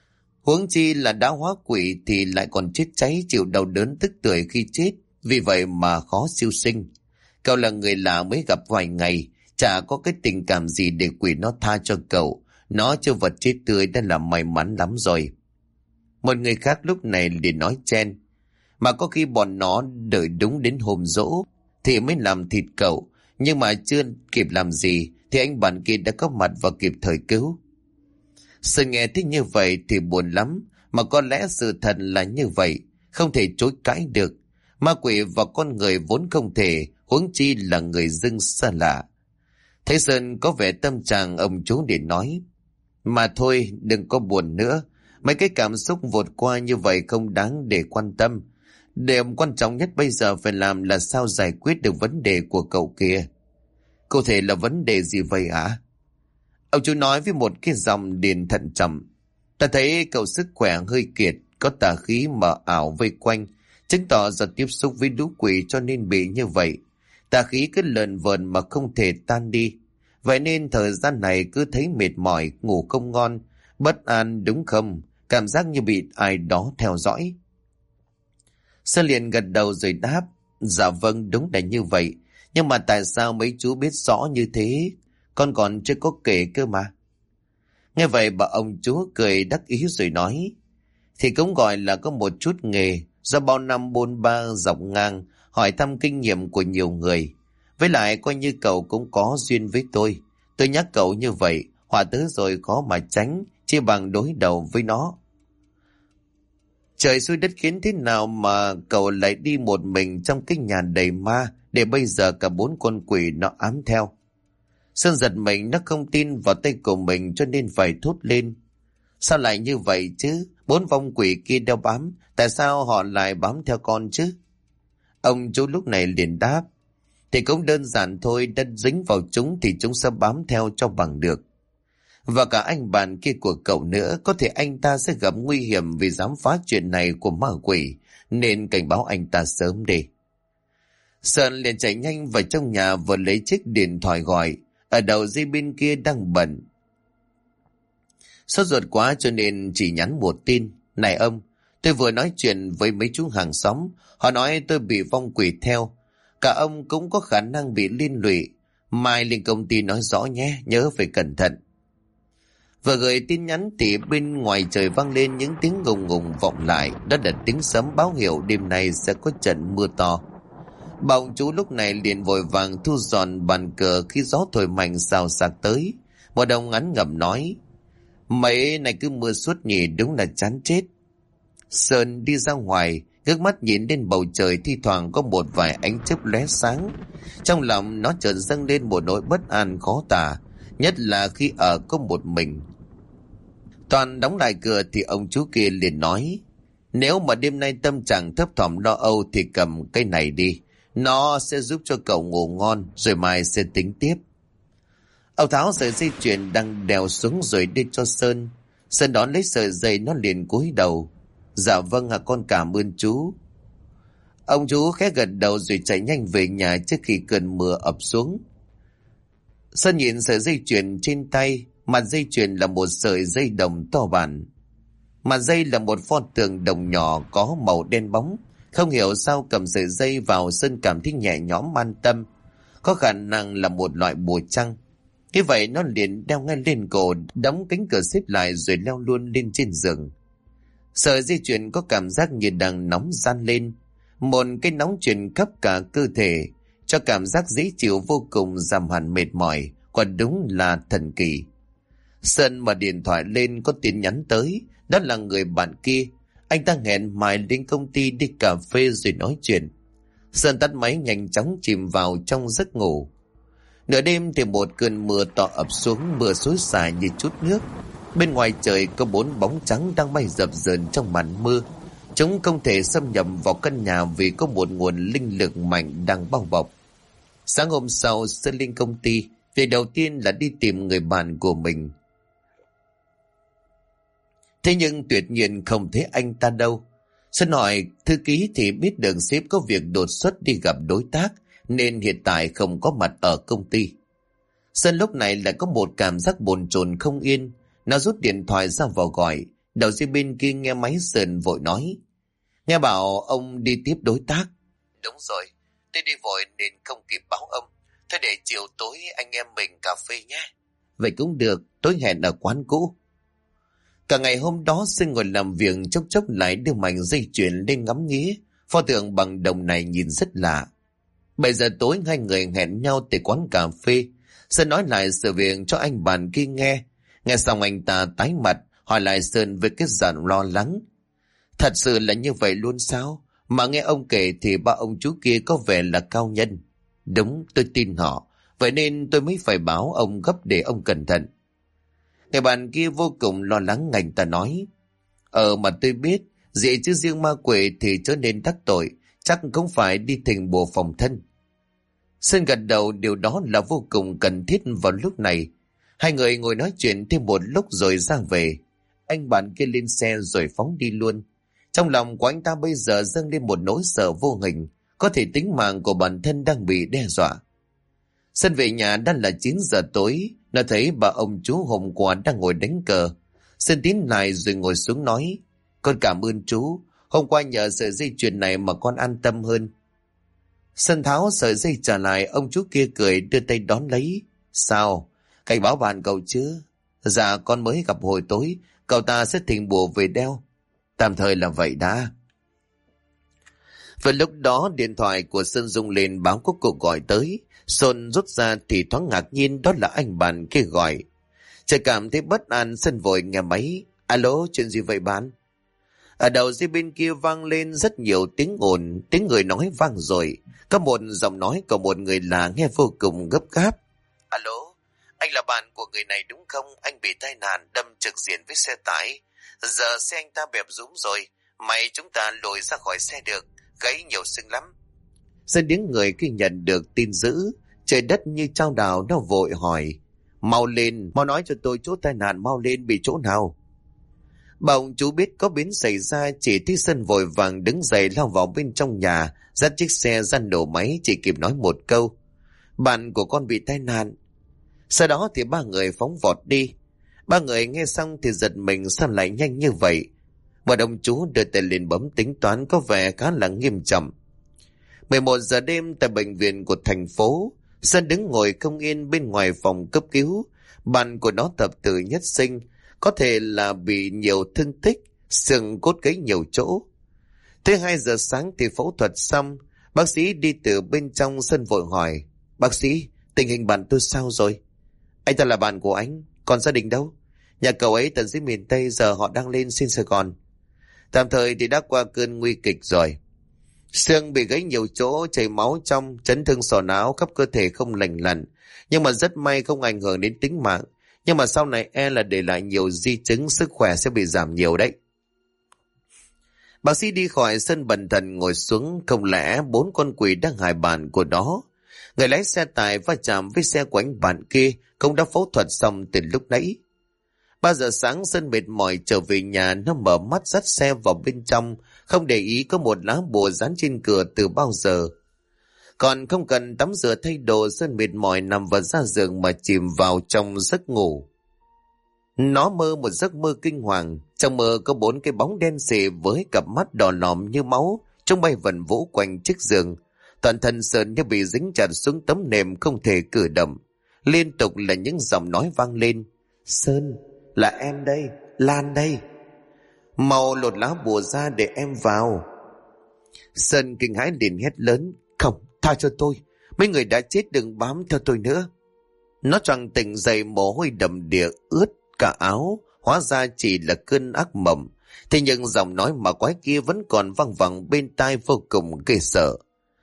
Huống chi là đã hóa quỷ thì lại còn chết cháy chịu đau đớn tức tưởi khi chết, vì vậy mà khó siêu sinh. Cậu là người lạ mới gặp vài ngày, chả có cái tình cảm gì để quỷ nó tha cho cậu. Nó chưa vật chết tươi đã là may mắn lắm rồi. Một người khác lúc này liền nói chen. Mà có khi bọn nó đợi đúng đến hôm giỗ thì mới làm thịt cậu. Nhưng mà chưa kịp làm gì thì anh bạn kia đã có mặt và kịp thời cứu. Sơn nghe thích như vậy thì buồn lắm. Mà có lẽ sự thật là như vậy, không thể chối cãi được. Ma quỷ và con người vốn không thể, huống chi là người dưng xa lạ. Thấy Sơn có vẻ tâm trạng, ông chú để nói. Mà thôi, đừng có buồn nữa. Mấy cái cảm xúc vụt qua như vậy không đáng để quan tâm. Điều quan trọng nhất bây giờ phải làm là sao giải quyết được vấn đề của cậu kia. Cụ thể là vấn đề gì vậy hả? Ông chú nói với một cái giọng điềm thận trọng. Ta thấy cậu sức khỏe hơi kiệt, có tà khí mờ ảo vây quanh, chứng tỏ do tiếp xúc với lũ quỷ cho nên bị như vậy. Tà khí cứ lờn vờn mà không thể tan đi. Vậy nên thời gian này cứ thấy mệt mỏi, ngủ không ngon, bất an đúng không? Cảm giác như bị ai đó theo dõi. Sơn liền gật đầu rồi đáp. Dạ vâng, đúng là như vậy. Nhưng mà tại sao mấy chú biết rõ như thế? Con còn chưa có kể cơ mà. Nghe vậy bà ông chú cười đắc ý rồi nói. Thì cũng gọi là có một chút nghề, do bao năm bôn ba dọc ngang, hỏi thăm kinh nghiệm của nhiều người. Với lại coi như cậu cũng có duyên với tôi. Tôi nhắc cậu như vậy, họa tới rồi khó mà tránh, chỉ bằng đối đầu với nó. Trời xui đất khiến thế nào mà cậu lại đi một mình trong cái nhà đầy ma, để bây giờ cả 4 con quỷ nó ám theo. Sơn giật mình, nó không tin vào tay của mình cho nên phải thốt lên. Sao lại như vậy chứ? 4 vong quỷ kia đeo bám, tại sao họ lại bám theo con chứ? Ông chú lúc này liền đáp. Thì cũng đơn giản thôi, đất dính vào chúng thì chúng sẽ bám theo cho bằng được. Và cả anh bạn kia của cậu nữa, có thể anh ta sẽ gặp nguy hiểm vì dám phá chuyện này của ma quỷ, nên cảnh báo anh ta sớm đi. Sơn liền chạy nhanh vào trong nhà vừa lấy chiếc điện thoại gọi. Ở đầu dây bên kia đang bận. Sốt ruột quá cho nên chỉ nhắn một tin. Này ông, tôi vừa nói chuyện với mấy chú hàng xóm. Họ nói tôi bị vong quỷ theo. Cả ông cũng có khả năng bị liên lụy. Mai lên công ty nói rõ nhé, nhớ phải cẩn thận. Vừa gửi tin nhắn thì bên ngoài trời vang lên những tiếng ngùng ngùng vọng lại. Đó là tiếng sấm báo hiệu đêm nay sẽ có trận mưa to. Bà ông chú lúc này liền vội vàng thu dọn bàn cờ khi gió thổi mạnh xào xạc tới. Một ông ngắn ngẩm nói. Mấy này cứ mưa suốt nhỉ, đúng là chán chết. Sơn đi ra ngoài, ngước mắt nhìn lên bầu trời, thi thoảng có một vài ánh chớp lóe sáng. Trong lòng nó chợt dâng lên một nỗi bất an khó tả, nhất là khi ở có một mình. Toàn đóng lại cửa thì ông chú kia liền nói. Nếu mà đêm nay tâm trạng thấp thỏm lo âu thì cầm cái này đi. Nó sẽ giúp cho cậu ngủ ngon, rồi mai sẽ tính tiếp. Ông tháo sợi dây chuyền đang đèo xuống rồi đưa cho Sơn. Sơn đón lấy sợi dây, nó liền cúi đầu. Dạ vâng ạ, con cảm ơn chú. Ông chú khẽ gật đầu rồi chạy nhanh về nhà trước khi cơn mưa ập xuống. Sơn nhìn sợi dây chuyền trên tay. Mặt dây chuyền là một sợi dây đồng to bản. Mặt dây là một pho tượng đồng nhỏ có màu đen bóng. Không hiểu sao cầm sợi dây vào, Sơn cảm thấy nhẹ nhõm an tâm. Có khả năng là một loại bùa trăng. Thế vậy nó liền đeo ngay lên cổ, đóng cánh cửa xếp lại rồi leo luôn lên trên giường. Sợi dây chuyền có cảm giác như đang nóng ran lên. Một cái nóng truyền khắp cả cơ thể, cho cảm giác dễ chịu vô cùng, giảm hẳn mệt mỏi. Quả đúng là thần kỳ. Sơn mở điện thoại lên, có tin nhắn tới. Đó là người bạn kia. Anh ta hẹn mai đến công ty đi cà phê rồi nói chuyện. Sơn tắt máy nhanh chóng chìm vào trong giấc ngủ. Nửa đêm thì một cơn mưa to ập xuống, mưa xối xả như chút nước. Bên ngoài trời có 4 bóng trắng đang bay dập dờn trong màn mưa. Chúng không thể xâm nhập vào căn nhà vì có một nguồn linh lực mạnh đang bao bọc. Sáng hôm sau, Sơn lên công ty. Việc đầu tiên là đi tìm người bạn của mình. Thế nhưng tuyệt nhiên không thấy anh ta đâu. Sơn hỏi thư ký thì biết được sếp có việc đột xuất đi gặp đối tác, nên hiện tại không có mặt ở công ty. Sơn lúc này lại có một cảm giác bồn chồn không yên. Nó rút điện thoại ra vào gọi. Đầu dây bên kia nghe máy Sơn vội nói. Nghe bảo ông đi tiếp đối tác. Đúng rồi, tôi đi vội nên không kịp báo ông. Thôi để chiều tối anh em mình cà phê nhé. Vậy cũng được, tối hẹn ở quán cũ. Cả ngày hôm đó Sơn ngồi làm việc, chốc chốc lại đưa mảnh dây chuyền lên ngắm nghía. Pho tượng bằng đồng này nhìn rất lạ. 7 giờ tối hai người hẹn nhau tới quán cà phê. Sơn nói lại sự việc cho anh bạn kia nghe. Nghe xong anh ta tái mặt, hỏi lại Sơn với cái giọng lo lắng. Thật sự là như vậy luôn sao? Mà nghe ông kể thì ba ông chú kia có vẻ là cao nhân. Đúng, tôi tin họ. Vậy nên tôi mới phải báo ông gấp để ông cẩn thận. Người bạn kia vô cùng lo lắng, ngành ta nói. Mà tôi biết, dị chứ riêng ma quỷ thì chớ nên đắc tội, chắc cũng phải đi thình bùa phòng thân. Sơn gật đầu, điều đó là vô cùng cần thiết vào lúc này. Hai người ngồi nói chuyện thêm một lúc rồi ra về. Anh bạn kia lên xe rồi phóng đi luôn. Trong lòng của anh ta bây giờ dâng lên một nỗi sợ vô hình, có thể tính mạng của bản thân đang bị đe dọa. Sơn về nhà đã là 9 giờ tối, nó thấy bà ông chú hôm qua đang ngồi đánh cờ. Sơn tiến lại rồi ngồi xuống nói, con cảm ơn chú, hôm qua nhờ sợi dây chuyền này mà con an tâm hơn. Sơn tháo sợi dây trả lại, ông chú kia cười đưa tay đón lấy. Sao? Cảnh báo bạn cậu chứ? Dạ con mới gặp hồi tối, cậu ta sẽ thỉnh bùa về đeo. Tạm thời là vậy đã. Và lúc đó điện thoại của Sơn rung lên báo có cuộc gọi tới. Sơn rút ra thì thoáng ngạc nhiên đó là anh bạn kia gọi. Trời cảm thấy bất an, Sơn vội nghe máy. Alo, chuyện gì vậy bạn? Ở đầu dây bên kia vang lên rất nhiều tiếng ồn, tiếng người nói vang rồi. Có một giọng nói của một người lạ nghe vô cùng gấp gáp. Alo, anh là bạn của người này đúng không? Anh bị tai nạn đâm trực diện với xe tải. Giờ xe anh ta bẹp rúm rồi. May chúng ta lùi ra khỏi xe được, gãy nhiều xương lắm. Sơn tiếng người khi nhận được tin dữ, trời đất như chao đảo, nó vội hỏi. Mau lên, mau nói cho tôi chỗ tai nạn, mau lên, bị chỗ nào? Bà ông chú biết có biến xảy ra, chỉ thấy Sơn vội vàng đứng dậy lao vào bên trong nhà, dắt chiếc xe ra nổ máy, chỉ kịp nói một câu. Bạn của con bị tai nạn. Sau đó thì ba người phóng vọt đi. Ba người nghe xong thì giật mình, sao lại nhanh như vậy? Một ông chú đưa tay lên bấm tính toán, có vẻ khá là nghiêm trọng. 11 giờ đêm tại bệnh viện của thành phố, Sơn đứng ngồi không yên bên ngoài phòng cấp cứu. Bạn của nó thập tử nhất sinh, có thể là bị nhiều thương tích, xương cốt gãy nhiều chỗ. Tới 2 giờ sáng thì phẫu thuật xong, bác sĩ đi từ bên trong. Sơn vội hỏi, bác sĩ, tình hình bạn tôi sao rồi? Anh ta là bạn của anh, còn gia đình đâu? Nhà cậu ấy tận dưới miền Tây, giờ họ đang lên xin Sài Gòn. Tạm thời thì đã qua cơn nguy kịch rồi. Xương bị gãy nhiều chỗ, chảy máu trong, chấn thương sọ não, khắp cơ thể không lành lặn. Nhưng mà rất may không ảnh hưởng đến tính mạng. Nhưng mà sau này là để lại nhiều di chứng, sức khỏe sẽ bị giảm nhiều đấy. Bác sĩ đi khỏi, Sơn bần thần ngồi xuống. Không lẽ 4 con quỷ đang hại bạn của nó? Người lái xe tải va chạm với xe của anh bạn kia cũng đã phẫu thuật xong từ lúc nãy. 3 giờ sáng Sơn mệt mỏi trở về nhà, nó mở mắt dắt xe vào bên trong, không để ý có một lá bùa dán trên cửa từ bao giờ. Còn không cần tắm rửa thay đồ, Sơn mệt mỏi nằm vào ra giường mà chìm vào trong giấc ngủ. Nó mơ một giấc mơ kinh hoàng. Trong mơ có 4 cái bóng đen xì với cặp mắt đỏ lòm như máu, chúng bay vần vũ quanh chiếc giường. Toàn thân Sơn như bị dính chặt xuống tấm nệm, không thể cử động. Liên tục là những giọng nói vang lên. Sơn, là em đây, Lan đây. Mau lột lá bùa ra để em vào. Sơn kinh hãi liền hét lớn. Không, tha cho tôi. Mấy người đã chết đừng bám theo tôi nữa. Nó choàng tỉnh dậy, mồ hôi đầm đìa ướt cả áo. Hóa ra chỉ là cơn ác mộng. Thế nhưng giọng nói mà quái kia vẫn còn văng vẳng bên tai, vô cùng ghê sợ.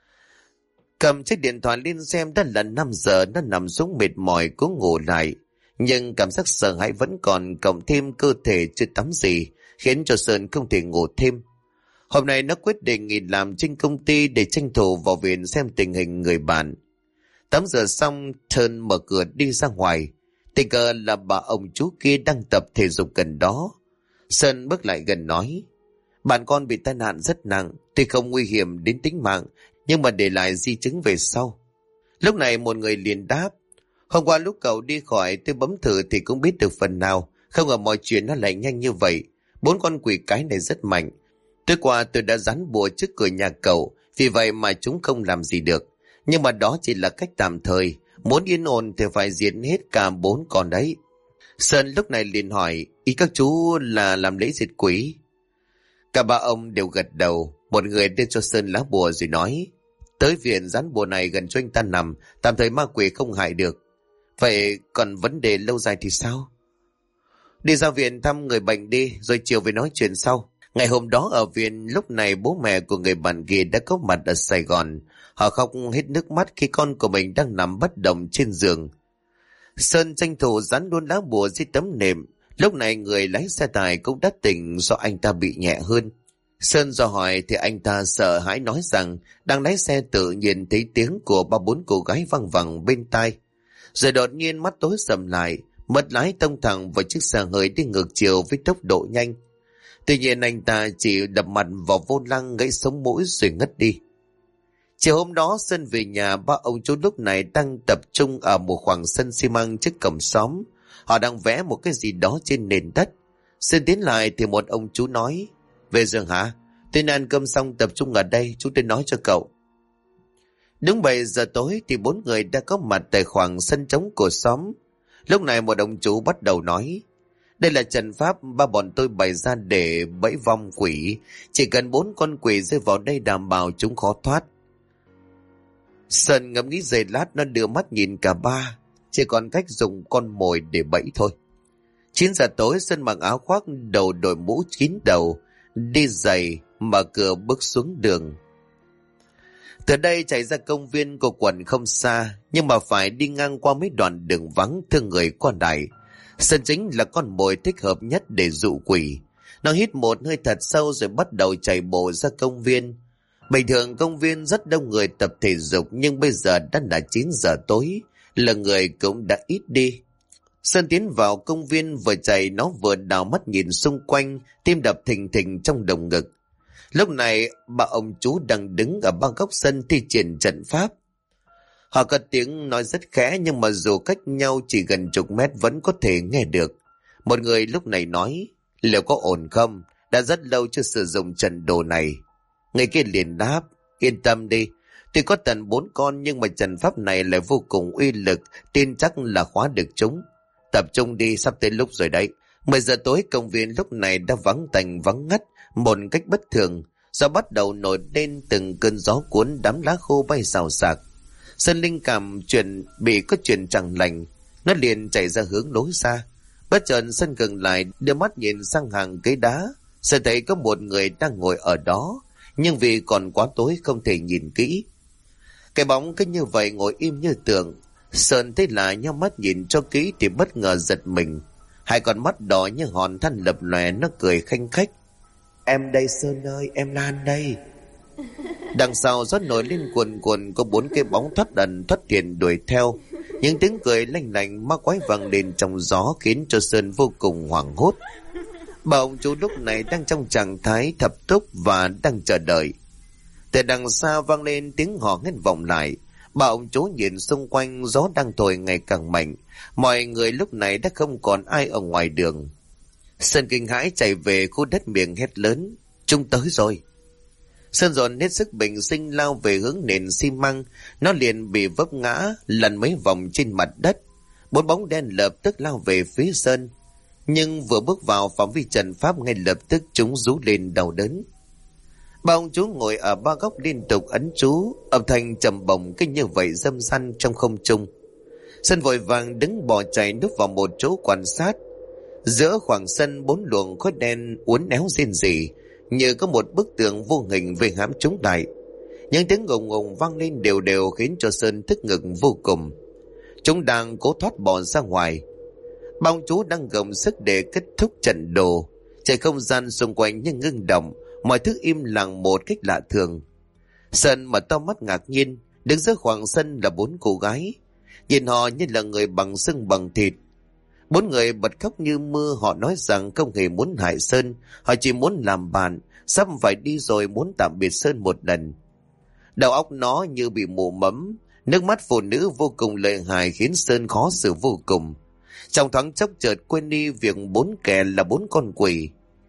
Cầm chiếc điện thoại lên xem, đã là 5 giờ. Nó nằm xuống mệt mỏi cố ngủ lại. Nhưng cảm giác sợ hãi vẫn còn, cộng thêm cơ thể chưa tắm gì, khiến cho Sơn không thể ngủ thêm. Hôm nay nó quyết định nghỉ làm trên công ty để tranh thủ vào viện xem tình hình người bạn. 8 giờ xong, Trơn mở cửa đi ra ngoài. Tình cờ là bà ông chú kia đang tập thể dục gần đó. Sơn bước lại gần nói, bạn con bị tai nạn rất nặng, tuy không nguy hiểm đến tính mạng, nhưng mà để lại di chứng về sau. Lúc này một người liền đáp, hôm qua lúc cậu đi khỏi tôi bấm thử thì cũng biết được phần nào, không ngờ mọi chuyện nó lại nhanh như vậy. 4 con quỷ cái này rất mạnh. Tối qua tôi đã dán bùa trước cửa nhà cậu, vì vậy mà chúng không làm gì được. Nhưng mà đó chỉ là cách tạm thời, muốn yên ổn thì phải diệt hết cả 4 con đấy. Sơn lúc này liền hỏi, ý các chú là làm lễ diệt quỷ? Cả ba ông đều gật đầu. Một người đưa cho Sơn lá bùa rồi nói, tới viện dán bùa này gần cho anh ta nằm, tạm thời ma quỷ không hại được. Vậy còn vấn đề lâu dài thì sao? Đi ra viện thăm người bệnh đi, rồi chiều về nói chuyện sau. Ngày hôm đó ở viện, lúc này bố mẹ của người bạn kia đã có mặt ở Sài Gòn. Họ khóc hết nước mắt khi con của mình đang nằm bất động trên giường. Sơn tranh thủ dán luôn lá bùa dưới tấm nệm. Lúc này người lái xe tải cũng đã tỉnh do anh ta bị nhẹ hơn. Sơn do hỏi thì anh ta sợ hãi nói rằng đang lái xe tự nhiên thấy tiếng của 3-4 cô gái văng vẳng bên tai. Rồi đột nhiên mắt tối sầm lại, mất lái tông thẳng vào chiếc xe hơi đi ngược chiều với tốc độ nhanh. Tuy nhiên anh ta chỉ đập mặt vào vô lăng gãy sống mũi rồi ngất đi. Chiều hôm đó Sơn về nhà, ba ông chú lúc này đang tập trung ở một khoảng sân xi măng trước cổng xóm. Họ đang vẽ một cái gì đó trên nền đất. Sơn tiến lại thì một ông chú nói, về giường hả? Tôi ăn cơm xong tập trung ở đây, chú tôi nói cho cậu. Đúng 7 giờ tối thì 4 người đã có mặt tại khoảng sân trống của xóm. Lúc này một ông chú bắt đầu nói, đây là trận pháp ba bọn tôi bày ra để bẫy vong quỷ. Chỉ cần 4 con quỷ rơi vào đây đảm bảo chúng khó thoát. Sơn ngẫm nghĩ giây lát, nó đưa mắt nhìn cả ba. Chỉ còn cách dùng con mồi để bẫy thôi. 9 giờ tối Sơn mặc áo khoác, đầu đội mũ kín đầu, đi giày, mở cửa bước xuống đường. Từ đây chạy ra công viên của quận không xa, nhưng mà phải đi ngang qua mấy đoạn đường vắng thương người qua lại. Sơn chính là con mồi thích hợp nhất để dụ quỷ. Nó hít một hơi thật sâu rồi bắt đầu chạy bộ ra công viên. Bình thường công viên rất đông người tập thể dục, nhưng bây giờ đã là 9 giờ tối, là người cũng đã ít đi. Sơn tiến vào công viên, vừa chạy nó vừa đảo mắt nhìn xung quanh, tim đập thình thình trong lồng ngực. Lúc này ba ông chú đang đứng ở ba góc sân thi triển trận pháp. Họ có tiếng nói rất khẽ, nhưng mà dù cách nhau chỉ gần chục mét vẫn có thể nghe được. Một người lúc này nói, liệu có ổn không? Đã rất lâu chưa sử dụng trận đồ này. Người kia liền đáp, yên tâm đi. Tuy có tận 4 con nhưng mà trận pháp này lại vô cùng uy lực, tin chắc là khóa được chúng. Tập trung đi, sắp tới lúc rồi đấy. 10 giờ tối công viên lúc này đã vắng tành vắng ngắt một cách bất thường. Gió bắt đầu nổi lên, từng cơn gió cuốn đám lá khô bay xào xạc. Sơn linh cảm có chuyện chẳng lành, nó liền chạy ra hướng lối ra. Bất chợt Sơn ngừng lại, đưa mắt nhìn sang hàng cây đá. Sơn thấy có một người đang ngồi ở đó, nhưng vì còn quá tối không thể nhìn kỹ. Cái bóng cứ như vậy ngồi im như tượng. Sơn thấy lạ, nhau mắt nhìn cho kỹ thì bất ngờ giật mình. Hai con mắt đỏ như hòn than lập lòe, nó cười khanh khách. Em đây Sơn ơi, em Lan đây. Đằng sau gió nổi lên cuồn cuộn, có 4 cái bóng thoát ẩn thoát hiện đuổi theo. Những tiếng cười lanh lành ma quái vang lên trong gió khiến cho Sơn vô cùng hoảng hốt. Bà ông chú lúc này đang trong trạng thái thập túc và đang chờ đợi. Từ đằng xa vang lên tiếng hò hét vọng lại. Bà ông chú nhìn xung quanh, gió đang thổi ngày càng mạnh. Mọi người lúc này đã không còn ai ở ngoài đường. Sơn kinh hãi chạy về khu đất, miệng hét lớn, chúng tới rồi. Sơn dồn hết sức bình sinh lao về hướng nền xi măng. Nó liền bị vấp ngã, lăn mấy vòng trên mặt đất. 4 bóng đen lập tức lao về phía Sơn. Nhưng vừa bước vào phạm vi trận pháp, ngay lập tức chúng rú lên đau đớn. Ba ông chú ngồi ở ba góc liên tục ấn chú, âm thanh trầm bổng cứ như vậy râm ran trong không trung. Sơn vội vàng đứng bỏ chạy núp vào một chỗ quan sát. Giữa khoảng sân 4 luồng khói đen uốn éo rên rỉ, như có một bức tường vô hình về hãm chúng lại. Những tiếng ùng ùng vang lên đều đều khiến cho Sơn tức ngực vô cùng. Chúng đang cố thoát bỏ ra ngoài. Ba ông chú đang gồng sức để kết thúc trận đồ. Trời không gian xung quanh như ngưng động, mọi thứ im lặng một cách lạ thường. Sơn mở to mắt ngạc nhiên, đứng giữa khoảng sân là 4 cô gái. Nhìn họ như là người bằng xương bằng thịt. 4 người bật khóc như mưa, họ nói rằng không hề muốn hại Sơn, họ chỉ muốn làm bạn, sắp phải đi rồi muốn tạm biệt Sơn một lần. Đầu óc nó như bị mù mẫm, nước mắt phụ nữ vô cùng lợi hại khiến Sơn khó xử vô cùng. Trong thoáng chốc chợt quên đi việc 4 kẻ là 4 con quỷ.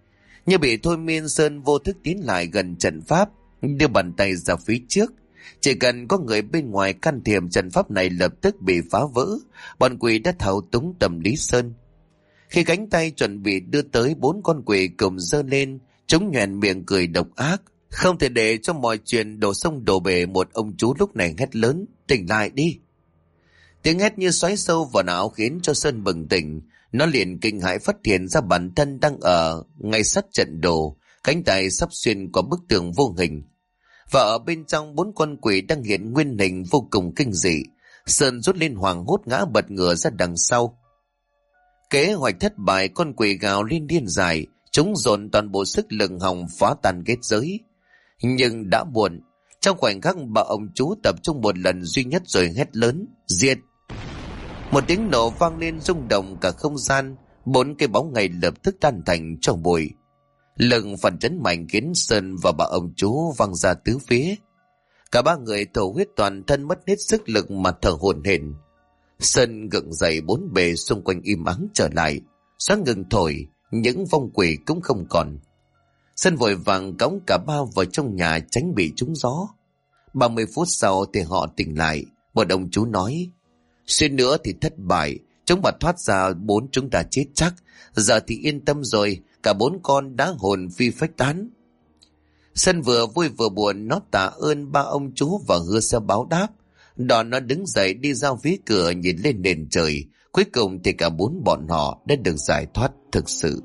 Như bị thôi miên, Sơn vô thức tiến lại gần trận pháp, đưa bàn tay ra phía trước. Chỉ cần có người bên ngoài can thiệp, trận pháp này lập tức bị phá vỡ. Bọn quỷ đã thao túng tâm lý Sơn. Khi cánh tay chuẩn bị đưa tới, 4 con quỷ cùng giơ lên, chúng nhoẻn miệng cười độc ác. Không thể để cho mọi chuyện đổ sông đổ bể. Một ông chú lúc này hét lớn: tỉnh lại đi! Tiếng hét như xoáy sâu vào não khiến cho Sơn bừng tỉnh. Nó liền kinh hãi phát hiện ra bản thân đang ở ngay sát trận đồ, cánh tay sắp xuyên qua bức tường vô hình. Và ở bên trong, 4 con quỷ đang hiện nguyên hình vô cùng kinh dị. Sơn rút lên hoảng hốt ngã bật ngửa ra đằng sau. Kế hoạch thất bại, con quỷ gào lên điên dại, chúng dồn toàn bộ sức lực hòng phá tan kết giới. Nhưng đã muộn. Trong khoảnh khắc, bà ông chú tập trung một lần duy nhất rồi hét lớn: diệt! Một tiếng nổ vang lên rung động cả không gian. 4 cái bóng ngay lập tức tan thành tro bụi. Lực phản chấn mạnh khiến Sơn và bà ông chú văng ra tứ phía. Cả 3 người thổ huyết toàn thân, mất hết sức lực mà thở hổn hển. Sơn gượng dậy, 4 bề xung quanh im ắng trở lại. Gió ngừng thổi, những vong quỷ cũng không còn. Sơn vội vàng cõng cả 3 vào trong nhà tránh bị trúng gió. 30 phút sau thì họ tỉnh lại. Một ông chú nói: suýt nữa thì thất bại, chúng mà thoát ra 4 chúng đã chết chắc. Giờ thì yên tâm rồi, cả 4 con đã hồn phi phách tán. Sơn vừa vui vừa buồn, nó tạ ơn 3 ông chú và hứa sẽ báo đáp. Đoạn nó đứng dậy đi ra phía cửa nhìn lên nền trời. Cuối cùng thì cả 4 bọn họ đã được giải thoát thực sự.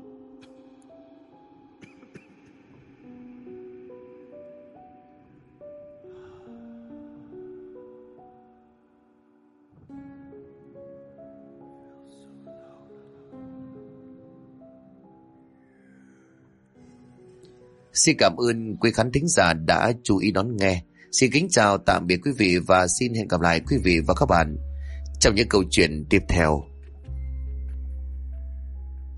Xin cảm ơn quý khán thính giả đã chú ý đón nghe. Xin kính chào tạm biệt quý vị và xin hẹn gặp lại quý vị và các bạn trong những câu chuyện tiếp theo.